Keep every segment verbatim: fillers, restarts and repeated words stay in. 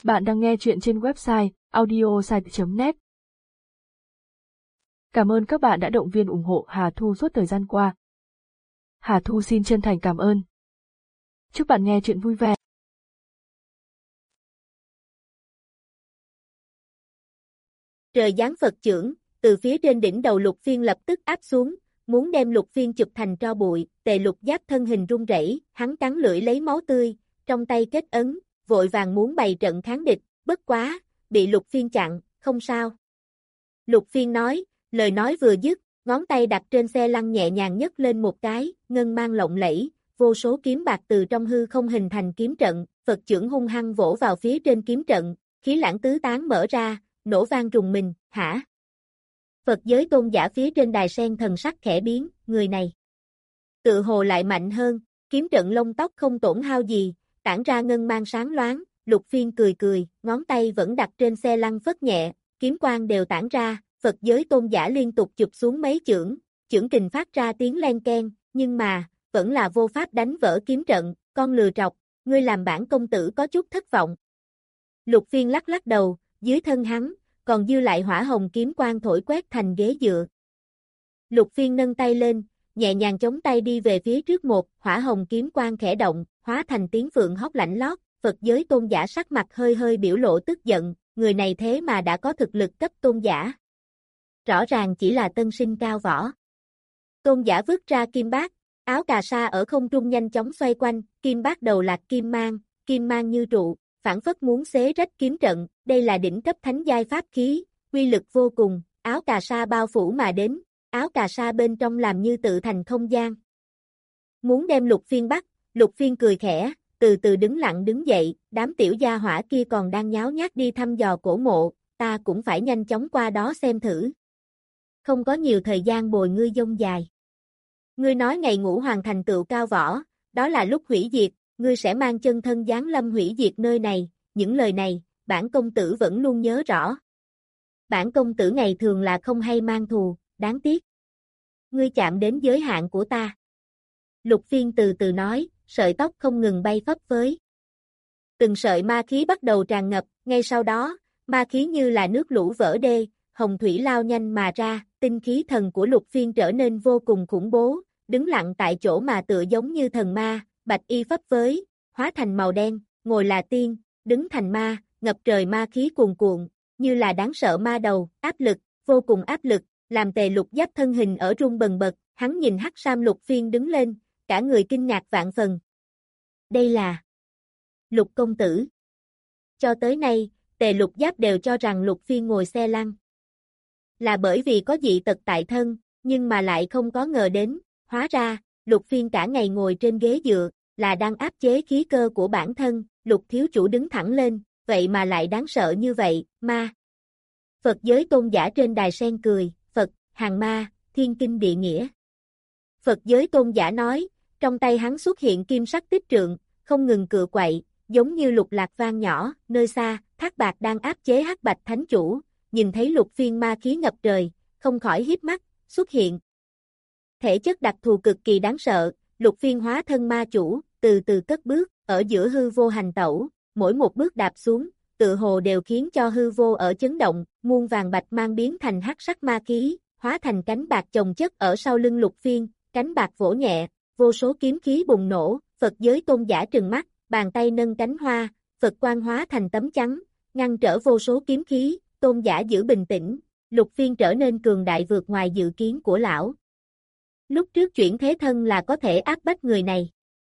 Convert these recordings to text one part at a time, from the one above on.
Bạn đang nghe chuyện trên website audiosite chấm net. Cảm ơn các bạn đã động viên ủng hộ Hà Thu suốt thời gian qua. Hà Thu xin chân thành cảm ơn. Chúc bạn nghe chuyện vui vẻ. Trời giáng Phật chưởng, từ phía trên đỉnh đầu Lục Phiên lập tức áp xuống, muốn đem Lục Phiên chụp thành tro bụi. Tề Lục Giáp thân hình run rẩy, hắn cắn lưỡi lấy máu tươi, trong tay kết ấn, vội vàng muốn bày trận kháng địch, bất quá, bị Lục Phiên chặn, không sao. Lục Phiên nói, lời nói vừa dứt, ngón tay đặt trên xe lăn nhẹ nhàng nhấc lên một cái, ngân mang lộng lẫy, vô số kiếm bạc từ trong hư không hình thành kiếm trận, Phật chưởng hung hăng vỗ vào phía trên kiếm trận, khí lãng tứ tán mở ra, nổ vang rùng mình, hả? Phật giới tôn giả phía trên đài sen thần sắc khẽ biến, người này tự hồ lại mạnh hơn, kiếm trận lông tóc không tổn hao gì, tản ra ngân mang sáng loáng. Lục Phiên cười cười, ngón tay vẫn đặt trên xe lăn phất nhẹ, kiếm quang đều tản ra, Phật giới tôn giả liên tục chụp xuống mấy chưởng, chưởng kình phát ra tiếng len keng, nhưng mà, vẫn là vô pháp đánh vỡ kiếm trận, con lừa trọc, ngươi làm bản công tử có chút thất vọng. Lục Phiên lắc lắc đầu, dưới thân hắn, còn dư lại hỏa hồng kiếm quang thổi quét thành ghế dựa. Lục Phiên nâng tay lên, nhẹ nhàng chống tay đi về phía trước một, hỏa hồng kiếm quang khẽ động, hóa thành tiếng phượng hót lạnh lót, Phật giới tôn giả sắc mặt hơi hơi biểu lộ tức giận, người này thế mà đã có thực lực cấp tôn giả. Rõ ràng chỉ là tân sinh cao võ. Tôn giả vứt ra kim bát, áo cà sa ở không trung nhanh chóng xoay quanh, kim bát đầu lạc kim mang, kim mang như trụ, phản phất muốn xé rách kiếm trận, đây là đỉnh cấp thánh giai pháp khí, uy lực vô cùng, áo cà sa bao phủ mà đến, áo cà sa bên trong làm như tự thành không gian. Muốn đem Lục Phiên bắt, Lục Phiên cười khẽ, từ từ đứng lặng đứng dậy, đám tiểu gia hỏa kia còn đang nháo nhác đi thăm dò cổ mộ, ta cũng phải nhanh chóng qua đó xem thử. Không có nhiều thời gian bồi ngươi dông dài. Ngươi nói ngày ngũ hoàng thành tựu cao võ, đó là lúc hủy diệt, ngươi sẽ mang chân thân giáng lâm hủy diệt nơi này, những lời này, bản công tử vẫn luôn nhớ rõ. Bản công tử ngày thường là không hay mang thù, đáng tiếc. Ngươi chạm đến giới hạn của ta. Lục Phiên từ từ nói, sợi tóc không ngừng bay phấp phới. Từng sợi ma khí bắt đầu tràn ngập, ngay sau đó, ma khí như là nước lũ vỡ đê, hồng thủy lao nhanh mà ra, tinh khí thần của Lục Phiên trở nên vô cùng khủng bố, đứng lặng tại chỗ mà tựa giống như thần ma, bạch y phấp phới, hóa thành màu đen, ngồi là tiên, đứng thành ma, ngập trời ma khí cuồn cuộn, như là đáng sợ ma đầu, áp lực, vô cùng áp lực, làm Tề Lục Giáp thân hình ở run bần bật, hắn nhìn hắc sam Lục Phiên đứng lên, cả người kinh ngạc vạn phần. Đây là Lục công tử. Cho tới nay, Tề Lục Giáp đều cho rằng Lục Phiên ngồi xe lăn là bởi vì có dị tật tại thân, nhưng mà lại không có ngờ đến, hóa ra, Lục Phiên cả ngày ngồi trên ghế dựa, là đang áp chế khí cơ của bản thân, Lục thiếu chủ đứng thẳng lên, vậy mà lại đáng sợ như vậy, ma. Phật giới tôn giả trên đài sen cười, Phật, hàng ma, thiên kinh địa nghĩa. Phật giới tôn giả nói, trong tay hắn xuất hiện kim sắc tích trượng, không ngừng cựa quậy, giống như lục lạc vang nhỏ, nơi xa, Thác Bạt đang áp chế Hắc Bạch Thánh Chủ, nhìn thấy Lục Phiên ma khí ngập trời, không khỏi híp mắt, xuất hiện. Thể chất đặc thù cực kỳ đáng sợ, Lục Phiên hóa thân ma chủ, từ từ cất bước, ở giữa hư vô hành tẩu, mỗi một bước đạp xuống, tự hồ đều khiến cho hư vô ở chấn động, muôn vàng bạch mang biến thành hắc sắc ma khí, hóa thành cánh bạc chồng chất ở sau lưng Lục Phiên, cánh bạc vỗ nhẹ, vô số kiếm khí bùng nổ, Phật giới tôn giả trừng mắt, bàn tay nâng cánh hoa, Phật quang hóa thành tấm chắn, ngăn trở vô số kiếm khí, tôn giả giữ bình tĩnh, Lục Phiên trở nên cường đại vượt ngoài dự kiến của lão. Lúc trước chuyển thế thân là có thể áp bách người này.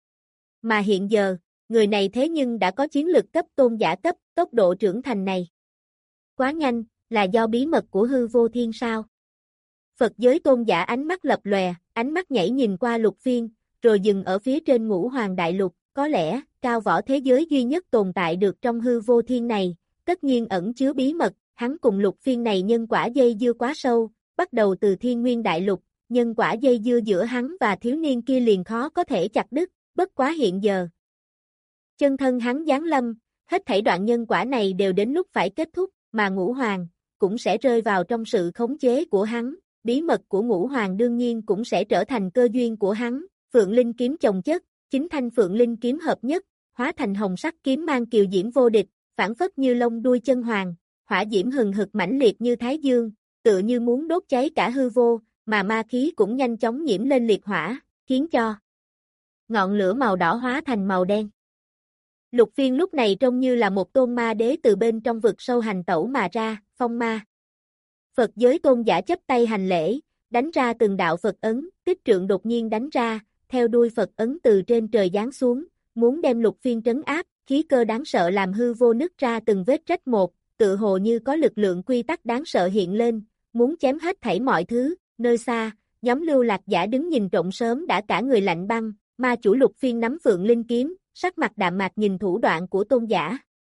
Mà hiện giờ, người này thế nhưng đã có chiến lực cấp tôn giả cấp, tốc độ trưởng thành này. Quá nhanh, là do bí mật của hư vô thiên sao? Phật giới tôn giả ánh mắt lập lòe, ánh mắt nhảy nhìn qua Lục Phiên, rồi dừng ở phía trên ngũ hoàng đại lục, có lẽ, cao võ thế giới duy nhất tồn tại được trong hư vô thiên này, tất nhiên ẩn chứa bí mật, hắn cùng Lục Phiên này nhân quả dây dưa quá sâu, bắt đầu từ thiên nguyên đại lục, nhân quả dây dưa giữa hắn và thiếu niên kia liền khó có thể chặt đứt, bất quá hiện giờ. Chân thân hắn giáng lâm, hết thảy đoạn nhân quả này đều đến lúc phải kết thúc, mà ngũ hoàng, cũng sẽ rơi vào trong sự khống chế của hắn, bí mật của ngũ hoàng đương nhiên cũng sẽ trở thành cơ duyên của hắn, Phượng Linh kiếm chồng chất, chính thanh Phượng Linh kiếm hợp nhất, hóa thành hồng sắc kiếm mang kiều diễm vô địch, phảng phất như lông đuôi chân hoàng, hỏa diễm hừng hực mãnh liệt như thái dương, tựa như muốn đốt cháy cả hư vô, mà ma khí cũng nhanh chóng nhiễm lên liệt hỏa, khiến cho ngọn lửa màu đỏ hóa thành màu đen. Lục Phiên lúc này trông như là một tôn ma đế từ bên trong vực sâu hành tẩu mà ra, phong ma. Phật giới tôn giả chấp tay hành lễ, đánh ra từng đạo Phật ấn, tích trượng đột nhiên đánh ra, theo đuôi Phật ấn từ trên trời giáng xuống, muốn đem Lục Phiên trấn áp, khí cơ đáng sợ làm hư vô nứt ra từng vết rách một, tự hồ như có lực lượng quy tắc đáng sợ hiện lên, muốn chém hết thảy mọi thứ. Nơi xa, nhóm Lưu Lạc giả đứng nhìn trộm sớm đã cả người lạnh băng, ma chủ Lục Phiên nắm Phượng Linh kiếm, sắc mặt đạm mạc nhìn thủ đoạn của tôn giả.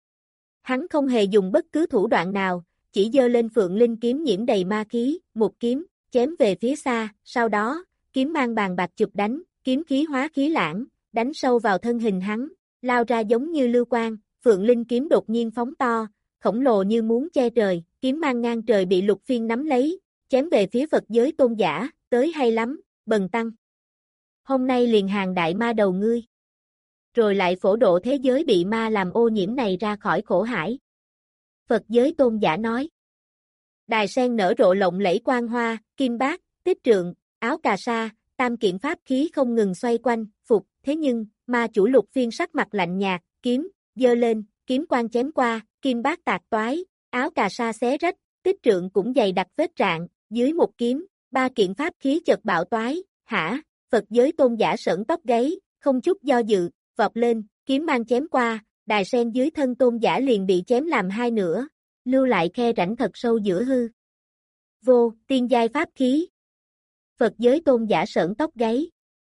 Hắn không hề dùng bất cứ thủ đoạn nào, chỉ giơ lên Phượng Linh kiếm nhiễm đầy ma khí, một kiếm, chém về phía xa, sau đó, kiếm mang bàn bạc chụp đánh, kiếm khí hóa khí lãng, đánh sâu vào thân hình hắn, lao ra giống như lưu quang, Phượng Linh kiếm đột nhiên phóng to, khổng lồ như muốn che trời, kiếm mang ngang trời bị Lục Phiên nắm lấy, chém về phía Phật giới tôn giả, tới hay lắm, bần tăng. Hôm nay liền hàng đại ma đầu ngươi. Rồi lại phổ độ thế giới bị ma làm ô nhiễm này ra khỏi khổ hải. Phật giới tôn giả nói. Đài sen nở rộ lộng lẫy quang hoa, kim bát, tích trượng, áo cà sa, tam kiện pháp khí không ngừng xoay quanh, phục, thế nhưng, ma chủ Lục Phiên sắc mặt lạnh nhạt, kiếm, giơ lên, kiếm quang chém qua, kim bát tạc toái, áo cà sa xé rách, tích trượng cũng dày đặc vết rạn, dưới một kiếm, ba kiện pháp khí chợt bạo toái, hả, Phật giới tôn giả sởn tóc gáy, không chút do dự, vọt lên, kiếm mang chém qua, đài sen dưới thân tôn giả liền bị chém làm hai nửa, lưu lại khe rãnh thật sâu giữa hư vô, tiên giai pháp khí. Phật giới tôn giả sởn tóc gáy.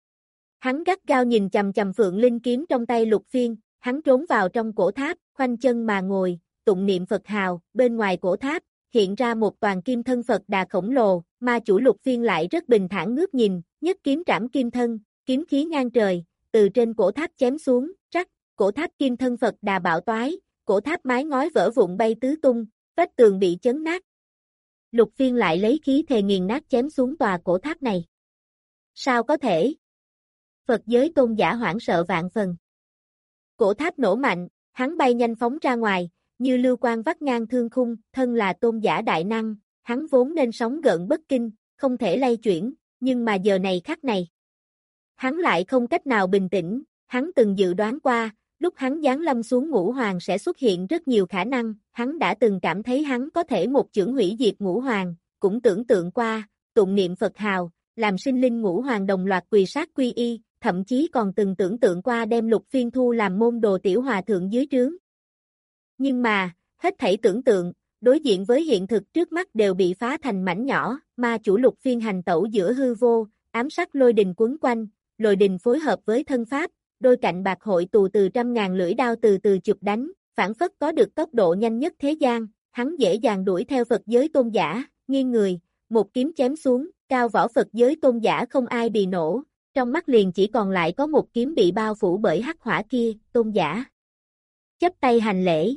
Hắn gắt gao nhìn chằm chằm Phượng Linh kiếm trong tay Lục Phiên, hắn trốn vào trong cổ tháp, khoanh chân mà ngồi, tụng niệm Phật hào, bên ngoài cổ tháp, hiện ra một toàn kim thân Phật đà khổng lồ, ma chủ Lục Phiên lại rất bình thản ngước nhìn, nhất kiếm trảm kim thân, kiếm khí ngang trời, từ trên cổ tháp chém xuống, rắc, cổ tháp kim thân Phật đà bạo toái, cổ tháp mái ngói vỡ vụn bay tứ tung, vách tường bị chấn nát. Lục Phiên lại lấy khí thề nghiền nát chém xuống tòa cổ tháp này. Sao có thể? Phật giới tôn giả hoảng sợ vạn phần. Cổ tháp nổ mạnh, hắn bay nhanh phóng ra ngoài, như lưu quang vắt ngang thương khung, thân là tôn giả đại năng, hắn vốn nên sóng gợn bất kinh, không thể lay chuyển, nhưng mà giờ này khắc này. Hắn lại không cách nào bình tĩnh, hắn từng dự đoán qua, lúc hắn giáng lâm xuống Ngũ Hoàng sẽ xuất hiện rất nhiều khả năng, hắn đã từng cảm thấy hắn có thể một chưởng hủy diệt Ngũ Hoàng, cũng tưởng tượng qua, tụng niệm Phật hào, làm sinh linh Ngũ Hoàng đồng loạt quỳ sát quy y, thậm chí còn từng tưởng tượng qua đem Lục Phiên thu làm môn đồ tiểu hòa thượng dưới trướng. Nhưng mà, hết thảy tưởng tượng, đối diện với hiện thực trước mắt đều bị phá thành mảnh nhỏ, ma chủ Lục Phiên hành tẩu giữa hư vô, ám sắc lôi đình quấn quanh, lôi đình phối hợp với thân pháp, đôi cạnh bạc hội tù từ trăm ngàn lưỡi đao từ từ chụp đánh, phản phất có được tốc độ nhanh nhất thế gian, hắn dễ dàng đuổi theo Phật giới tôn giả, nghiêng người, một kiếm chém xuống, cao võ Phật giới tôn giả không ai bị nổ, trong mắt liền chỉ còn lại có một kiếm bị bao phủ bởi hắc hỏa kia, tôn giả. Chắp tay hành lễ.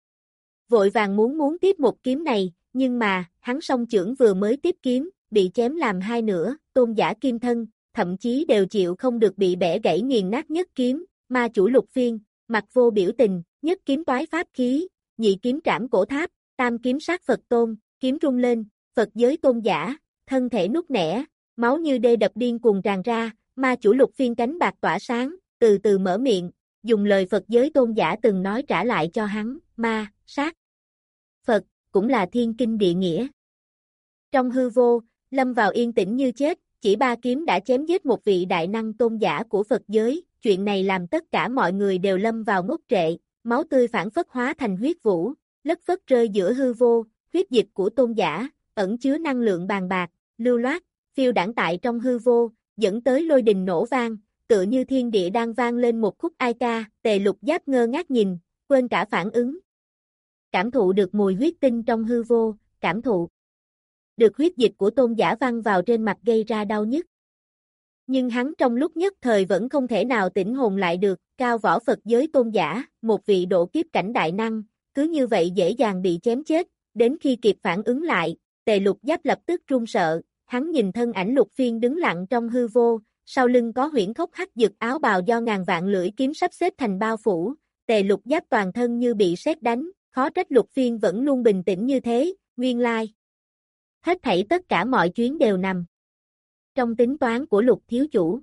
Vội vàng muốn muốn tiếp một kiếm này, nhưng mà, hắn song chưởng vừa mới tiếp kiếm, bị chém làm hai nửa, tôn giả kim thân, thậm chí đều chịu không được bị bẻ gãy nghiền nát nhất kiếm, ma chủ Lục Phiên, mặt vô biểu tình, nhất kiếm toái pháp khí, nhị kiếm trảm cổ tháp, tam kiếm sát Phật tôn, kiếm rung lên, Phật giới tôn giả, thân thể nút nẻ, máu như đê đập điên cuồng tràn ra, ma chủ Lục Phiên cánh bạc tỏa sáng, từ từ mở miệng, dùng lời Phật giới tôn giả từng nói trả lại cho hắn, ma, sát, Phật, cũng là thiên kinh địa nghĩa. Trong hư vô, lâm vào yên tĩnh như chết, chỉ ba kiếm đã chém giết một vị đại năng tôn giả của Phật giới, chuyện này làm tất cả mọi người đều lâm vào ngốc trệ, máu tươi phản phất hóa thành huyết vũ, lất phất rơi giữa hư vô, huyết dịch của tôn giả, ẩn chứa năng lượng bàn bạc, lưu loát, phiêu đãng tại trong hư vô, dẫn tới lôi đình nổ vang, tựa như thiên địa đang vang lên một khúc ai ca, Tề Lục Giáp ngơ ngác nhìn, quên cả phản ứng. Cảm thụ được mùi huyết tinh trong hư vô, cảm thụ được huyết dịch của tôn giả văng vào trên mặt gây ra đau nhức. Nhưng hắn trong lúc nhất thời vẫn không thể nào tỉnh hồn lại được, cao võ Phật giới tôn giả, một vị độ kiếp cảnh đại năng, cứ như vậy dễ dàng bị chém chết, đến khi kịp phản ứng lại, Tề Lục Giáp lập tức run sợ, hắn nhìn thân ảnh Lục Phiên đứng lặng trong hư vô, sau lưng có huyễn khốc hắc dực áo bào do ngàn vạn lưỡi kiếm sắp xếp thành bao phủ, Tề Lục Giáp toàn thân như bị sét đánh, khó trách Lục Phiên vẫn luôn bình tĩnh như thế, nguyên lai. Hết thảy tất cả mọi chuyến đều nằm trong tính toán của Lục thiếu chủ.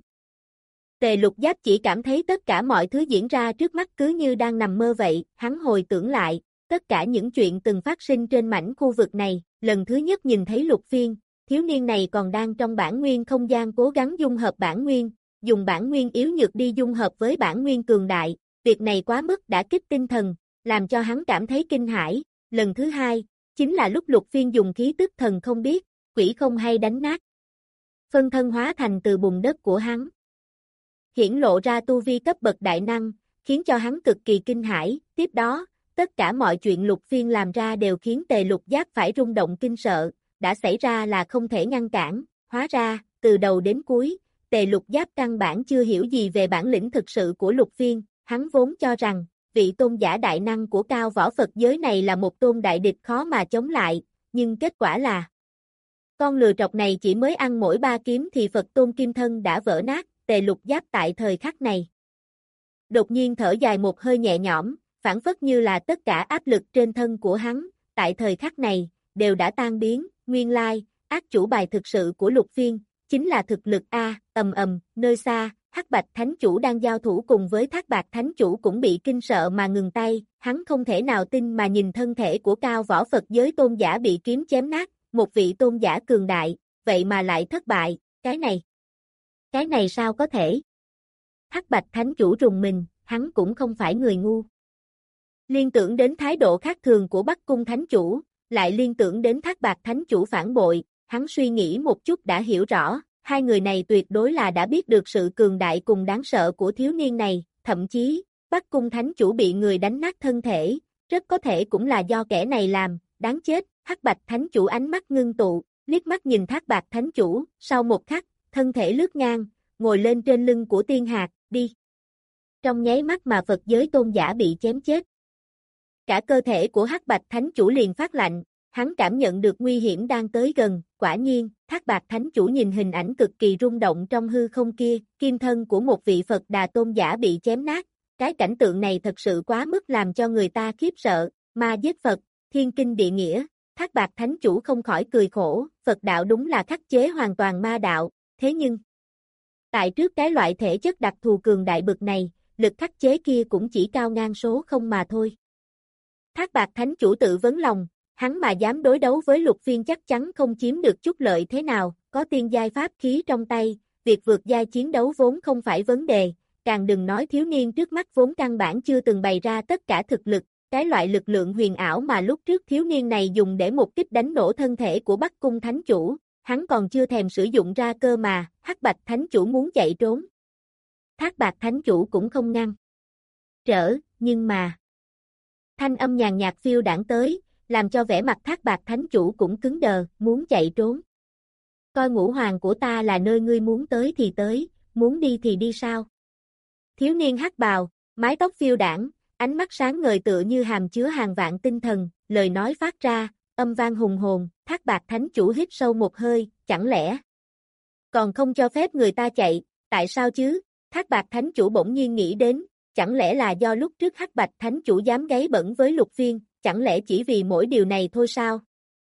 Tề Lục Giáp chỉ cảm thấy tất cả mọi thứ diễn ra trước mắt cứ như đang nằm mơ vậy, hắn hồi tưởng lại, tất cả những chuyện từng phát sinh trên mảnh khu vực này, lần thứ nhất nhìn thấy Lục Phiên, thiếu niên này còn đang trong bản nguyên không gian cố gắng dung hợp bản nguyên, dùng bản nguyên yếu nhược đi dung hợp với bản nguyên cường đại, việc này quá mức đã kích tinh thần, làm cho hắn cảm thấy kinh hãi. Lần thứ hai, chính là lúc Lục Phiên dùng khí tức thần không biết, quỷ không hay đánh nát. Phân thân hóa thành từ bùn đất của hắn. Hiển lộ ra tu vi cấp bậc đại năng, khiến cho hắn cực kỳ kinh hãi, tiếp đó, tất cả mọi chuyện Lục Phiên làm ra đều khiến Tề Lục Giáp phải rung động kinh sợ, đã xảy ra là không thể ngăn cản, hóa ra, từ đầu đến cuối, Tề Lục Giáp căn bản chưa hiểu gì về bản lĩnh thực sự của Lục Phiên, hắn vốn cho rằng, vị tôn giả đại năng của cao võ Phật giới này là một tôn đại địch khó mà chống lại, nhưng kết quả là con lừa trọc này chỉ mới ăn mỗi ba kiếm thì Phật tôn kim thân đã vỡ nát. Tề Lục Giáp tại thời khắc này đột nhiên thở dài một hơi nhẹ nhõm, phản phất như là tất cả áp lực trên thân của hắn, tại thời khắc này, đều đã tan biến, nguyên lai, ác chủ bài thực sự của Lục Phiên, chính là thực lực A, ầm ầm, nơi xa, Hắc Bạch Thánh Chủ đang giao thủ cùng với Thác Bạc Thánh Chủ cũng bị kinh sợ mà ngừng tay, hắn không thể nào tin mà nhìn thân thể của cao võ Phật giới tôn giả bị kiếm chém nát, một vị tôn giả cường đại, vậy mà lại thất bại, cái này. Cái này sao có thể? Hắc Bạch Thánh Chủ rùng mình, hắn cũng không phải người ngu. Liên tưởng đến thái độ khác thường của Bắc Cung Thánh Chủ, lại liên tưởng đến Thác Bạc Thánh Chủ phản bội, hắn suy nghĩ một chút đã hiểu rõ, hai người này tuyệt đối là đã biết được sự cường đại cùng đáng sợ của thiếu niên này, thậm chí, Bắc Cung Thánh Chủ bị người đánh nát thân thể, rất có thể cũng là do kẻ này làm, đáng chết, Hắc Bạch Thánh Chủ ánh mắt ngưng tụ, liếc mắt nhìn Thác Bạc Thánh Chủ, sau một khắc, thân thể lướt ngang, ngồi lên trên lưng của tiên hạc, đi. Trong nháy mắt mà Phật giới tôn giả bị chém chết. Cả cơ thể của Hắc Bạch Thánh Chủ liền phát lạnh, hắn cảm nhận được nguy hiểm đang tới gần, quả nhiên, Thác Bạc Thánh Chủ nhìn hình ảnh cực kỳ rung động trong hư không kia, kim thân của một vị Phật Đà tôn giả bị chém nát, cái cảnh tượng này thật sự quá mức làm cho người ta khiếp sợ, ma giết Phật, thiên kinh địa nghĩa, Thác Bạc Thánh Chủ không khỏi cười khổ, Phật đạo đúng là khắc chế hoàn toàn ma đạo, thế nhưng, tại trước cái loại thể chất đặc thù cường đại bực này, lực khắc chế kia cũng chỉ cao ngang số không mà thôi. Thác Bạc Thánh Chủ tự vấn lòng, hắn mà dám đối đấu với Lục Phiên chắc chắn không chiếm được chút lợi thế nào, có tiên giai pháp khí trong tay, việc vượt giai chiến đấu vốn không phải vấn đề, càng đừng nói thiếu niên trước mắt vốn căn bản chưa từng bày ra tất cả thực lực, cái loại lực lượng huyền ảo mà lúc trước thiếu niên này dùng để một kích đánh nổ thân thể của Bắc Cung Thánh Chủ, hắn còn chưa thèm sử dụng ra cơ mà, Hắc Bạch Thánh Chủ muốn chạy trốn. Thác Bạc Thánh Chủ cũng không ngăn trở, nhưng mà thanh âm nhàn nhạt phiêu đãng tới, làm cho vẻ mặt Thác Bạc Thánh Chủ cũng cứng đờ, muốn chạy trốn. Coi ngũ hoàng của ta là nơi ngươi muốn tới thì tới, muốn đi thì đi sao? Thiếu niên hắc bào, mái tóc phiêu đãng, ánh mắt sáng ngời tựa như hàm chứa hàng vạn tinh thần, lời nói phát ra, âm vang hùng hồn, Thác Bạc Thánh Chủ hít sâu một hơi, chẳng lẽ còn không cho phép người ta chạy, tại sao chứ? Thác Bạc Thánh Chủ bỗng nhiên nghĩ đến, chẳng lẽ là do lúc trước Hắc Bạch Thánh Chủ dám gáy bẩn với Lục Phiên, chẳng lẽ chỉ vì mỗi điều này thôi sao?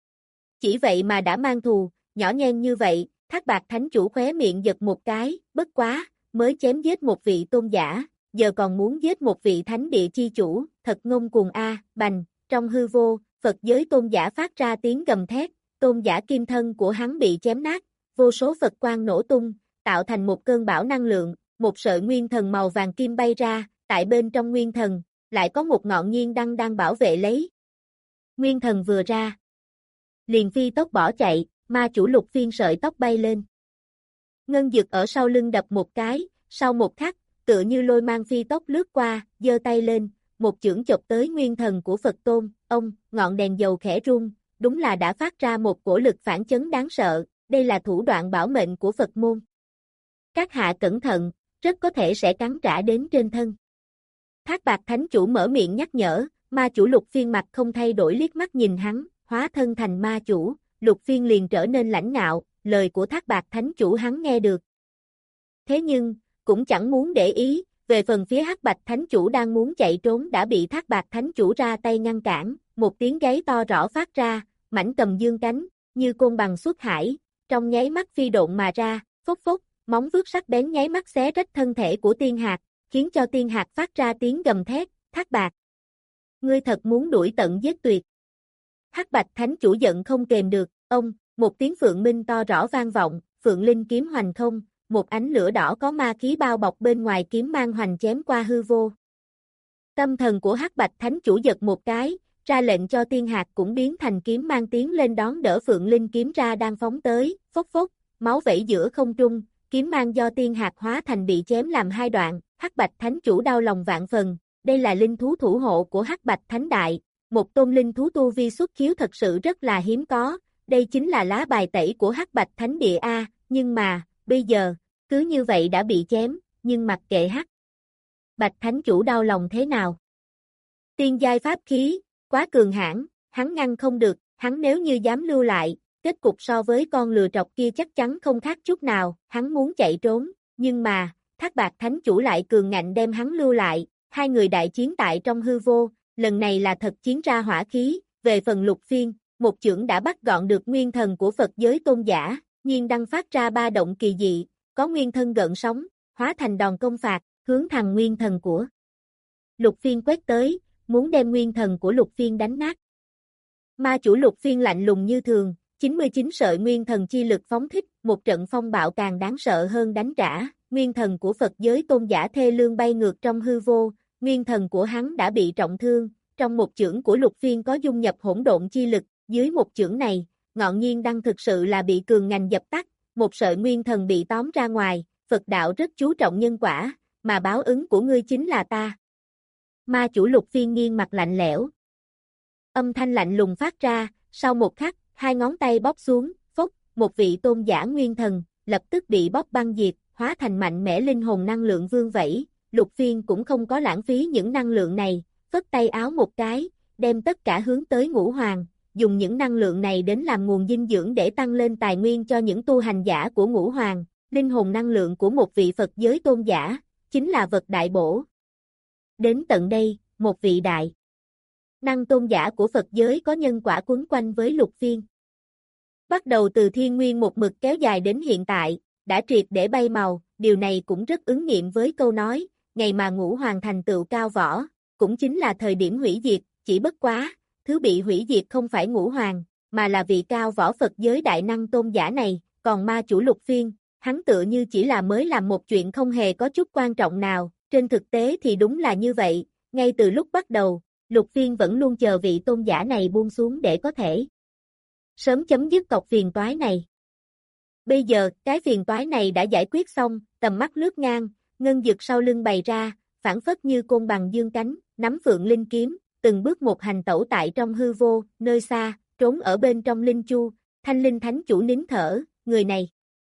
Chỉ vậy mà đã mang thù, nhỏ nhen như vậy, Thác Bạc Thánh Chủ khóe miệng giật một cái, bất quá, mới chém giết một vị tôn giả, giờ còn muốn giết một vị thánh địa chi chủ, thật ngông cuồng a, bành, trong hư vô, Phật giới tôn giả phát ra tiếng gầm thét, tôn giả kim thân của hắn bị chém nát, vô số Phật quang nổ tung, tạo thành một cơn bão năng lượng, một sợi nguyên thần màu vàng kim bay ra, tại bên trong nguyên thần, lại có một ngọn nhiên đăng đang bảo vệ lấy. Nguyên thần vừa ra, liền phi tốc bỏ chạy, ma chủ Lục Phiên sợi tóc bay lên. Ngân Dực ở sau lưng đập một cái, sau một khắc, tựa như lôi mang phi tốc lướt qua, giơ tay lên, một chưởng chộp tới nguyên thần của Phật Tôn, ông, ngọn đèn dầu khẽ rung, đúng là đã phát ra một cổ lực phản chấn đáng sợ, đây là thủ đoạn bảo mệnh của Phật môn. Các hạ cẩn thận, rất có thể sẽ cắn trả đến trên thân. Thác Bạc Thánh Chủ mở miệng nhắc nhở, ma chủ Lục Phiên mặt không thay đổi liếc mắt nhìn hắn, hóa thân thành ma chủ, Lục Phiên liền trở nên lãnh ngạo, lời của Thác Bạc Thánh Chủ hắn nghe được. Thế nhưng, cũng chẳng muốn để ý, về phần phía Hắc Bạch Thánh Chủ đang muốn chạy trốn đã bị Thác Bạt Thánh Chủ ra tay ngăn cản, một tiếng gáy to rõ phát ra, mảnh cầm dương cánh, như côn bằng xuất hải, trong nháy mắt phi độn mà ra, phốc phốc, móng vuốt sắc bén nháy mắt xé rách thân thể của Tiên Hạc, khiến cho Tiên Hạc phát ra tiếng gầm thét, Thác Bạt, ngươi thật muốn đuổi tận giết tuyệt. Hắc Bạch Thánh Chủ giận không kềm được, ông, một tiếng phượng minh to rõ vang vọng, phượng linh kiếm hoành không, một ánh lửa đỏ có ma khí bao bọc bên ngoài kiếm mang hoành chém qua hư vô. Tâm thần của Hắc Bạch Thánh Chủ giật một cái, ra lệnh cho Tiên Hạc cũng biến thành kiếm mang tiến lên đón đỡ phượng linh kiếm ra đang phóng tới, phốc phốc, máu vẩy giữa không trung, kiếm mang do Tiên Hạc hóa thành bị chém làm hai đoạn, Hắc Bạch Thánh Chủ đau lòng vạn phần, đây là linh thú thủ hộ của Hắc Bạch Thánh Đại, một tôn linh thú tu vi xuất khiếu thật sự rất là hiếm có, đây chính là lá bài tẩy của Hắc Bạch Thánh Địa A, nhưng mà, bây giờ, cứ như vậy đã bị chém, nhưng mặc kệ Hắc Bạch Thánh Chủ đau lòng thế nào. Tiên giai pháp khí, quá cường hãn, hắn ngăn không được, hắn nếu như dám lưu lại, kết cục so với con lừa trọc kia chắc chắn không khác chút nào, hắn muốn chạy trốn, nhưng mà, Thác Bạt Thánh Chủ lại cường ngạnh đem hắn lưu lại, hai người đại chiến tại trong hư vô, lần này là thật chiến ra hỏa khí, về phần Lục Phiên, một chưởng đã bắt gọn được nguyên thần của Phật giới tôn giả, nhiên đăng phát ra ba động kỳ dị, có nguyên thân gợn sóng, hóa thành đòn công phạt, hướng thẳng nguyên thần của Lục Phiên quét tới, muốn đem nguyên thần của Lục Phiên đánh nát. Ma chủ Lục Phiên lạnh lùng như thường, chín mươi chín sợi nguyên thần chi lực phóng thích, một trận phong bạo càng đáng sợ hơn đánh trả, nguyên thần của Phật giới tôn giả thê lương bay ngược trong hư vô, nguyên thần của hắn đã bị trọng thương, trong một chưởng của Lục Phiên có dung nhập hỗn độn chi lực, dưới một chưởng này, ngọn nhiên đăng thực sự là bị cường ngành dập tắt, một sợi nguyên thần bị tóm ra ngoài, Phật đạo rất chú trọng nhân quả, mà báo ứng của ngươi chính là ta. Ma chủ Lục Phiên nghiêng mặt lạnh lẽo. Âm thanh lạnh lùng phát ra, sau một khắc, hai ngón tay bóp xuống, phốc, một vị tôn giả nguyên thần, lập tức bị bóp băng diệt, hóa thành mạnh mẽ linh hồn năng lượng vương vẫy. Lục Phiên cũng không có lãng phí những năng lượng này, phất tay áo một cái, đem tất cả hướng tới Ngũ Hoàng, dùng những năng lượng này đến làm nguồn dinh dưỡng để tăng lên tài nguyên cho những tu hành giả của Ngũ Hoàng. Linh hồn năng lượng của một vị Phật giới tôn giả, chính là vật đại bổ. Đến tận đây, một vị đại năng tôn giả của Phật giới có nhân quả quấn quanh với Lục Phiên. Bắt đầu từ thiên nguyên một mực kéo dài đến hiện tại, đã triệt để bay màu, điều này cũng rất ứng nghiệm với câu nói, ngày mà Ngũ Hoàng thành tựu cao võ, cũng chính là thời điểm hủy diệt, chỉ bất quá, thứ bị hủy diệt không phải Ngũ Hoàng, mà là vị cao võ Phật giới đại năng tôn giả này, còn ma chủ Lục Phiên, hắn tựa như chỉ là mới làm một chuyện không hề có chút quan trọng nào, trên thực tế thì đúng là như vậy, ngay từ lúc bắt đầu, Lục Phiên vẫn luôn chờ vị tôn giả này buông xuống để có thể sớm chấm dứt cọc phiền toái này. Bây giờ, cái phiền toái này đã giải quyết xong, tầm mắt lướt ngang, ngân dực sau lưng bày ra, phản phất như côn bằng dương cánh, nắm phượng linh kiếm, từng bước một hành tẩu tại trong hư vô, nơi xa, trốn ở bên trong linh chu, Thanh Linh Thánh Chủ nín thở, người này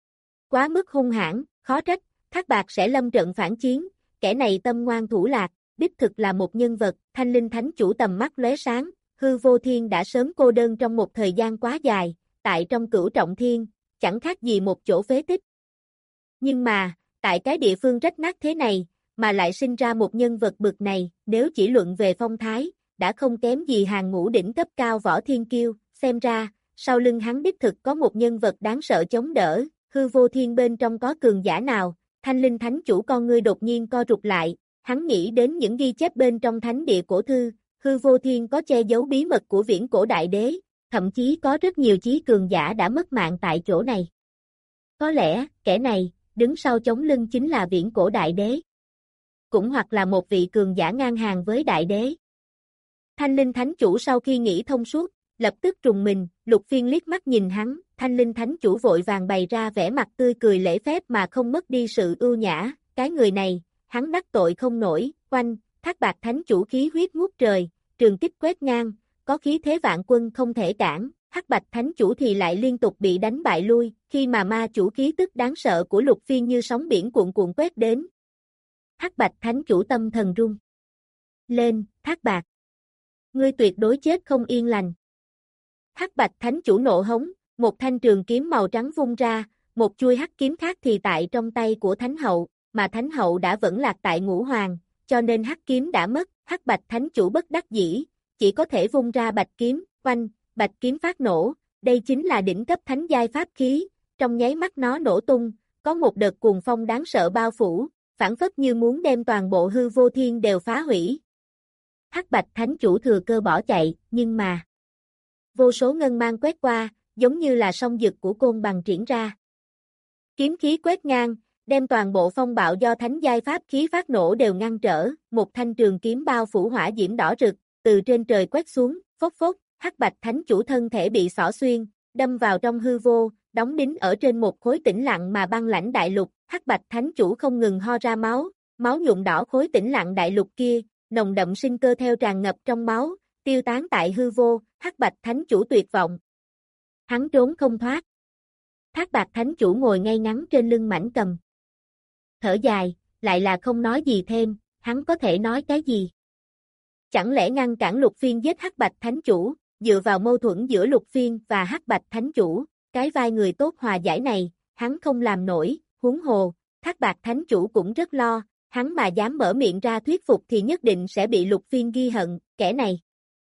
quá mức hung hãn, khó trách, Thác Bạt sẽ lâm trận phản chiến, kẻ này tâm ngoan thủ lạc, đích thực là một nhân vật, Thanh Linh Thánh Chủ tầm mắt lóe sáng, hư vô thiên đã sớm cô đơn trong một thời gian quá dài, tại trong cửu trọng thiên, chẳng khác gì một chỗ phế tích. Nhưng mà, tại cái địa phương rách nát thế này, mà lại sinh ra một nhân vật bực này, nếu chỉ luận về phong thái, đã không kém gì hàng ngũ đỉnh cấp cao võ thiên kiêu, xem ra, sau lưng hắn đích thực có một nhân vật đáng sợ chống đỡ, hư vô thiên bên trong có cường giả nào, Thanh Linh Thánh Chủ con ngươi đột nhiên co rụt lại, hắn nghĩ đến những ghi chép bên trong thánh địa cổ thư, hư vô thiên có che giấu bí mật của viễn cổ đại đế, thậm chí có rất nhiều chí cường giả đã mất mạng tại chỗ này. Có lẽ, kẻ này, đứng sau chống lưng chính là viễn cổ đại đế. Cũng hoặc là một vị cường giả ngang hàng với đại đế. Thanh Linh Thánh Chủ sau khi nghĩ thông suốt, lập tức trùng mình, Lục Phiên liếc mắt nhìn hắn, Thanh Linh Thánh Chủ vội vàng bày ra vẻ mặt tươi cười lễ phép mà không mất đi sự ưu nhã, cái người này, hắn đắc tội không nổi, oanh, Thác Bạt Thánh Chủ khí huyết ngút trời, trường kích quét ngang, có khí thế vạn quân không thể cản, Hắc Bạch Thánh Chủ thì lại liên tục bị đánh bại lui, khi mà ma chủ khí tức đáng sợ của Lục Phiên như sóng biển cuộn cuộn quét đến. Hắc Bạch Thánh Chủ tâm thần rung lên, Thác Bạt, ngươi tuyệt đối chết không yên lành. Hắc Bạch Thánh Chủ nộ hống, một thanh trường kiếm màu trắng vung ra, một chuôi hắc kiếm khác thì tại trong tay của Thánh Hậu, mà Thánh hậu đã vẫn lạc tại Ngũ Hoàng, cho nên hắc kiếm đã mất, hắc bạch thánh chủ bất đắc dĩ, chỉ có thể vung ra bạch kiếm, oanh, bạch kiếm phát nổ, đây chính là đỉnh cấp thánh giai pháp khí, trong nháy mắt nó nổ tung, có một đợt cuồng phong đáng sợ bao phủ, phản phất như muốn đem toàn bộ hư vô thiên đều phá hủy. Hắc bạch thánh chủ thừa cơ bỏ chạy, nhưng mà vô số ngân mang quét qua, giống như là song dực của côn bằng triển ra. Kiếm khí quét ngang, đem toàn bộ phong bạo do thánh giai pháp khí phát nổ đều ngăn trở, một thanh trường kiếm bao phủ hỏa diễm đỏ rực, từ trên trời quét xuống, phốc phốc, hắc bạch thánh chủ thân thể bị xỏ xuyên, đâm vào trong hư vô, đóng đính ở trên một khối tĩnh lặng mà băng lãnh đại lục, hắc bạch thánh chủ không ngừng ho ra máu, máu nhuộm đỏ khối tĩnh lặng đại lục kia, nồng đậm sinh cơ theo tràn ngập trong máu, tiêu tán tại hư vô, hắc bạch thánh chủ tuyệt vọng. Hắn trốn không thoát. Thác bạc thánh chủ ngồi ngay ngắn trên lưng mãnh cầm. Thở dài, lại là không nói gì thêm, hắn có thể nói cái gì? Chẳng lẽ ngăn cản Lục Phiên giết hắc bạch thánh chủ, dựa vào mâu thuẫn giữa Lục Phiên và hắc bạch thánh chủ, cái vai người tốt hòa giải này, hắn không làm nổi, huống hồ, thác bạc thánh chủ cũng rất lo, hắn mà dám mở miệng ra thuyết phục thì nhất định sẽ bị Lục Phiên ghi hận, kẻ này.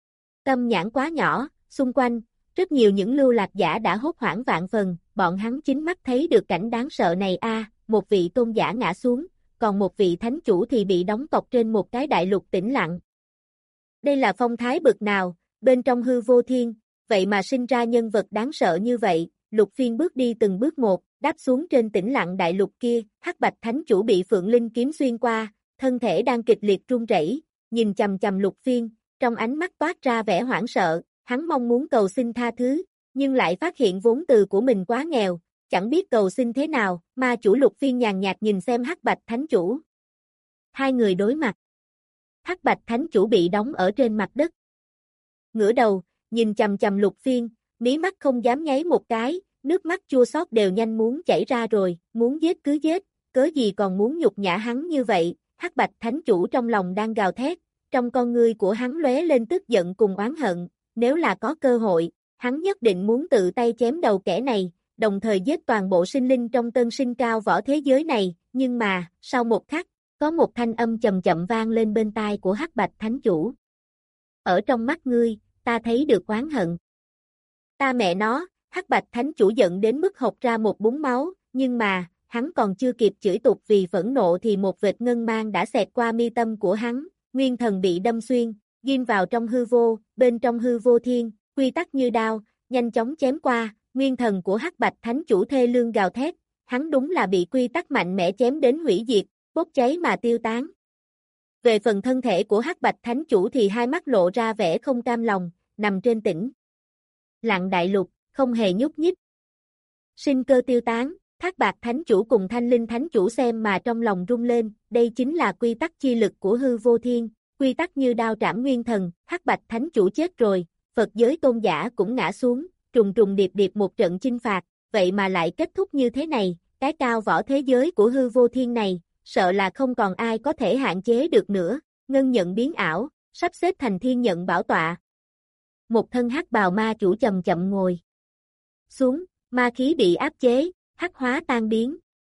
Tâm nhãn quá nhỏ, xung quanh, rất nhiều những lưu lạc giả đã hốt hoảng vạn phần, bọn hắn chính mắt thấy được cảnh đáng sợ này a, một vị tôn giả ngã xuống, còn một vị thánh chủ thì bị đóng cọc trên một cái đại lục tĩnh lặng. Đây là phong thái bực nào, bên trong hư vô thiên, vậy mà sinh ra nhân vật đáng sợ như vậy, Lục Phiên bước đi từng bước một, đáp xuống trên tĩnh lặng đại lục kia, hắc bạch thánh chủ bị Phượng Linh kiếm xuyên qua, thân thể đang kịch liệt run rẩy, nhìn chằm chằm Lục Phiên, trong ánh mắt toát ra vẻ hoảng sợ, hắn mong muốn cầu xin tha thứ, nhưng lại phát hiện vốn từ của mình quá nghèo, chẳng biết cầu xin thế nào, ma chủ Lục Phiên nhàn nhạt nhìn xem hắc bạch thánh chủ. Hai người đối mặt. Hắc bạch thánh chủ bị đóng ở trên mặt đất. Ngửa đầu, nhìn chằm chằm Lục Phiên, mí mắt không dám nháy một cái, nước mắt chua xót đều nhanh muốn chảy ra rồi, muốn giết cứ giết, cớ gì còn muốn nhục nhã hắn như vậy, hắc bạch thánh chủ trong lòng đang gào thét, trong con ngươi của hắn lóe lên tức giận cùng oán hận, nếu là có cơ hội, hắn nhất định muốn tự tay chém đầu kẻ này, đồng thời giết toàn bộ sinh linh trong tân sinh cao võ thế giới này, nhưng mà, sau một khắc, có một thanh âm chậm chậm vang lên bên tai của hắc bạch thánh chủ. Ở trong mắt ngươi, ta thấy được oán hận. Ta mẹ nó, hắc bạch thánh chủ giận đến mức hộc ra một búng máu, nhưng mà, hắn còn chưa kịp chửi tục vì phẫn nộ thì một vệt ngân mang đã xẹt qua mi tâm của hắn, nguyên thần bị đâm xuyên, ghim vào trong hư vô, bên trong hư vô thiên, quy tắc như đao, nhanh chóng chém qua, nguyên thần của hắc bạch thánh chủ thê lương gào thét, hắn đúng là bị quy tắc mạnh mẽ chém đến hủy diệt, bốc cháy mà tiêu tán. Về phần thân thể của hắc bạch thánh chủ thì hai mắt lộ ra vẻ không cam lòng, nằm trên tĩnh lặng đại lục, không hề nhúc nhích. Sinh cơ tiêu tán, thác bạc thánh chủ cùng thanh linh thánh chủ xem mà trong lòng rung lên, đây chính là quy tắc chi lực của hư vô thiên, quy tắc như đao trảm nguyên thần, hắc bạch thánh chủ chết rồi, Phật giới tôn giả cũng ngã xuống, trùng trùng điệp điệp một trận chinh phạt, vậy mà lại kết thúc như thế này, cái cao võ thế giới của hư vô thiên này, sợ là không còn ai có thể hạn chế được nữa, ngân nhận biến ảo, sắp xếp thành thiên nhận bảo tọa. Một thân hắc bào ma chủ chậm chậm ngồi xuống, ma khí bị áp chế, hắc hóa tan biến.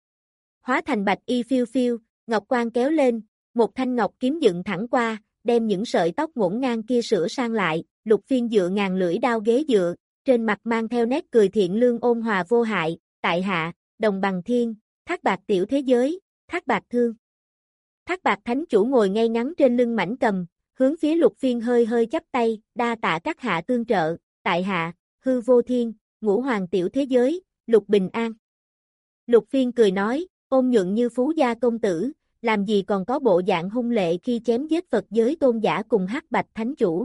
Hóa thành bạch y phiêu phiêu, ngọc quang kéo lên, một thanh ngọc kiếm dựng thẳng qua, đem những sợi tóc ngổn ngang kia sửa sang lại, Lục Phiên dựa ngàn lưỡi đao ghế dựa, trên mặt mang theo nét cười thiện lương ôn hòa vô hại, tại hạ, đồng bằng thiên, thác bạc tiểu thế giới, thác bạc thương. Thác bạc thánh chủ ngồi ngay ngắn trên lưng mãnh cầm, hướng phía Lục Phiên hơi hơi chắp tay, đa tạ các hạ tương trợ, tại hạ, hư vô thiên, ngũ hoàng tiểu thế giới, Lục Bình An. Lục Phiên cười nói, ôn nhuận như phú gia công tử, làm gì còn có bộ dạng hung lệ khi chém giết Phật giới tôn giả cùng hắc bạch thánh chủ.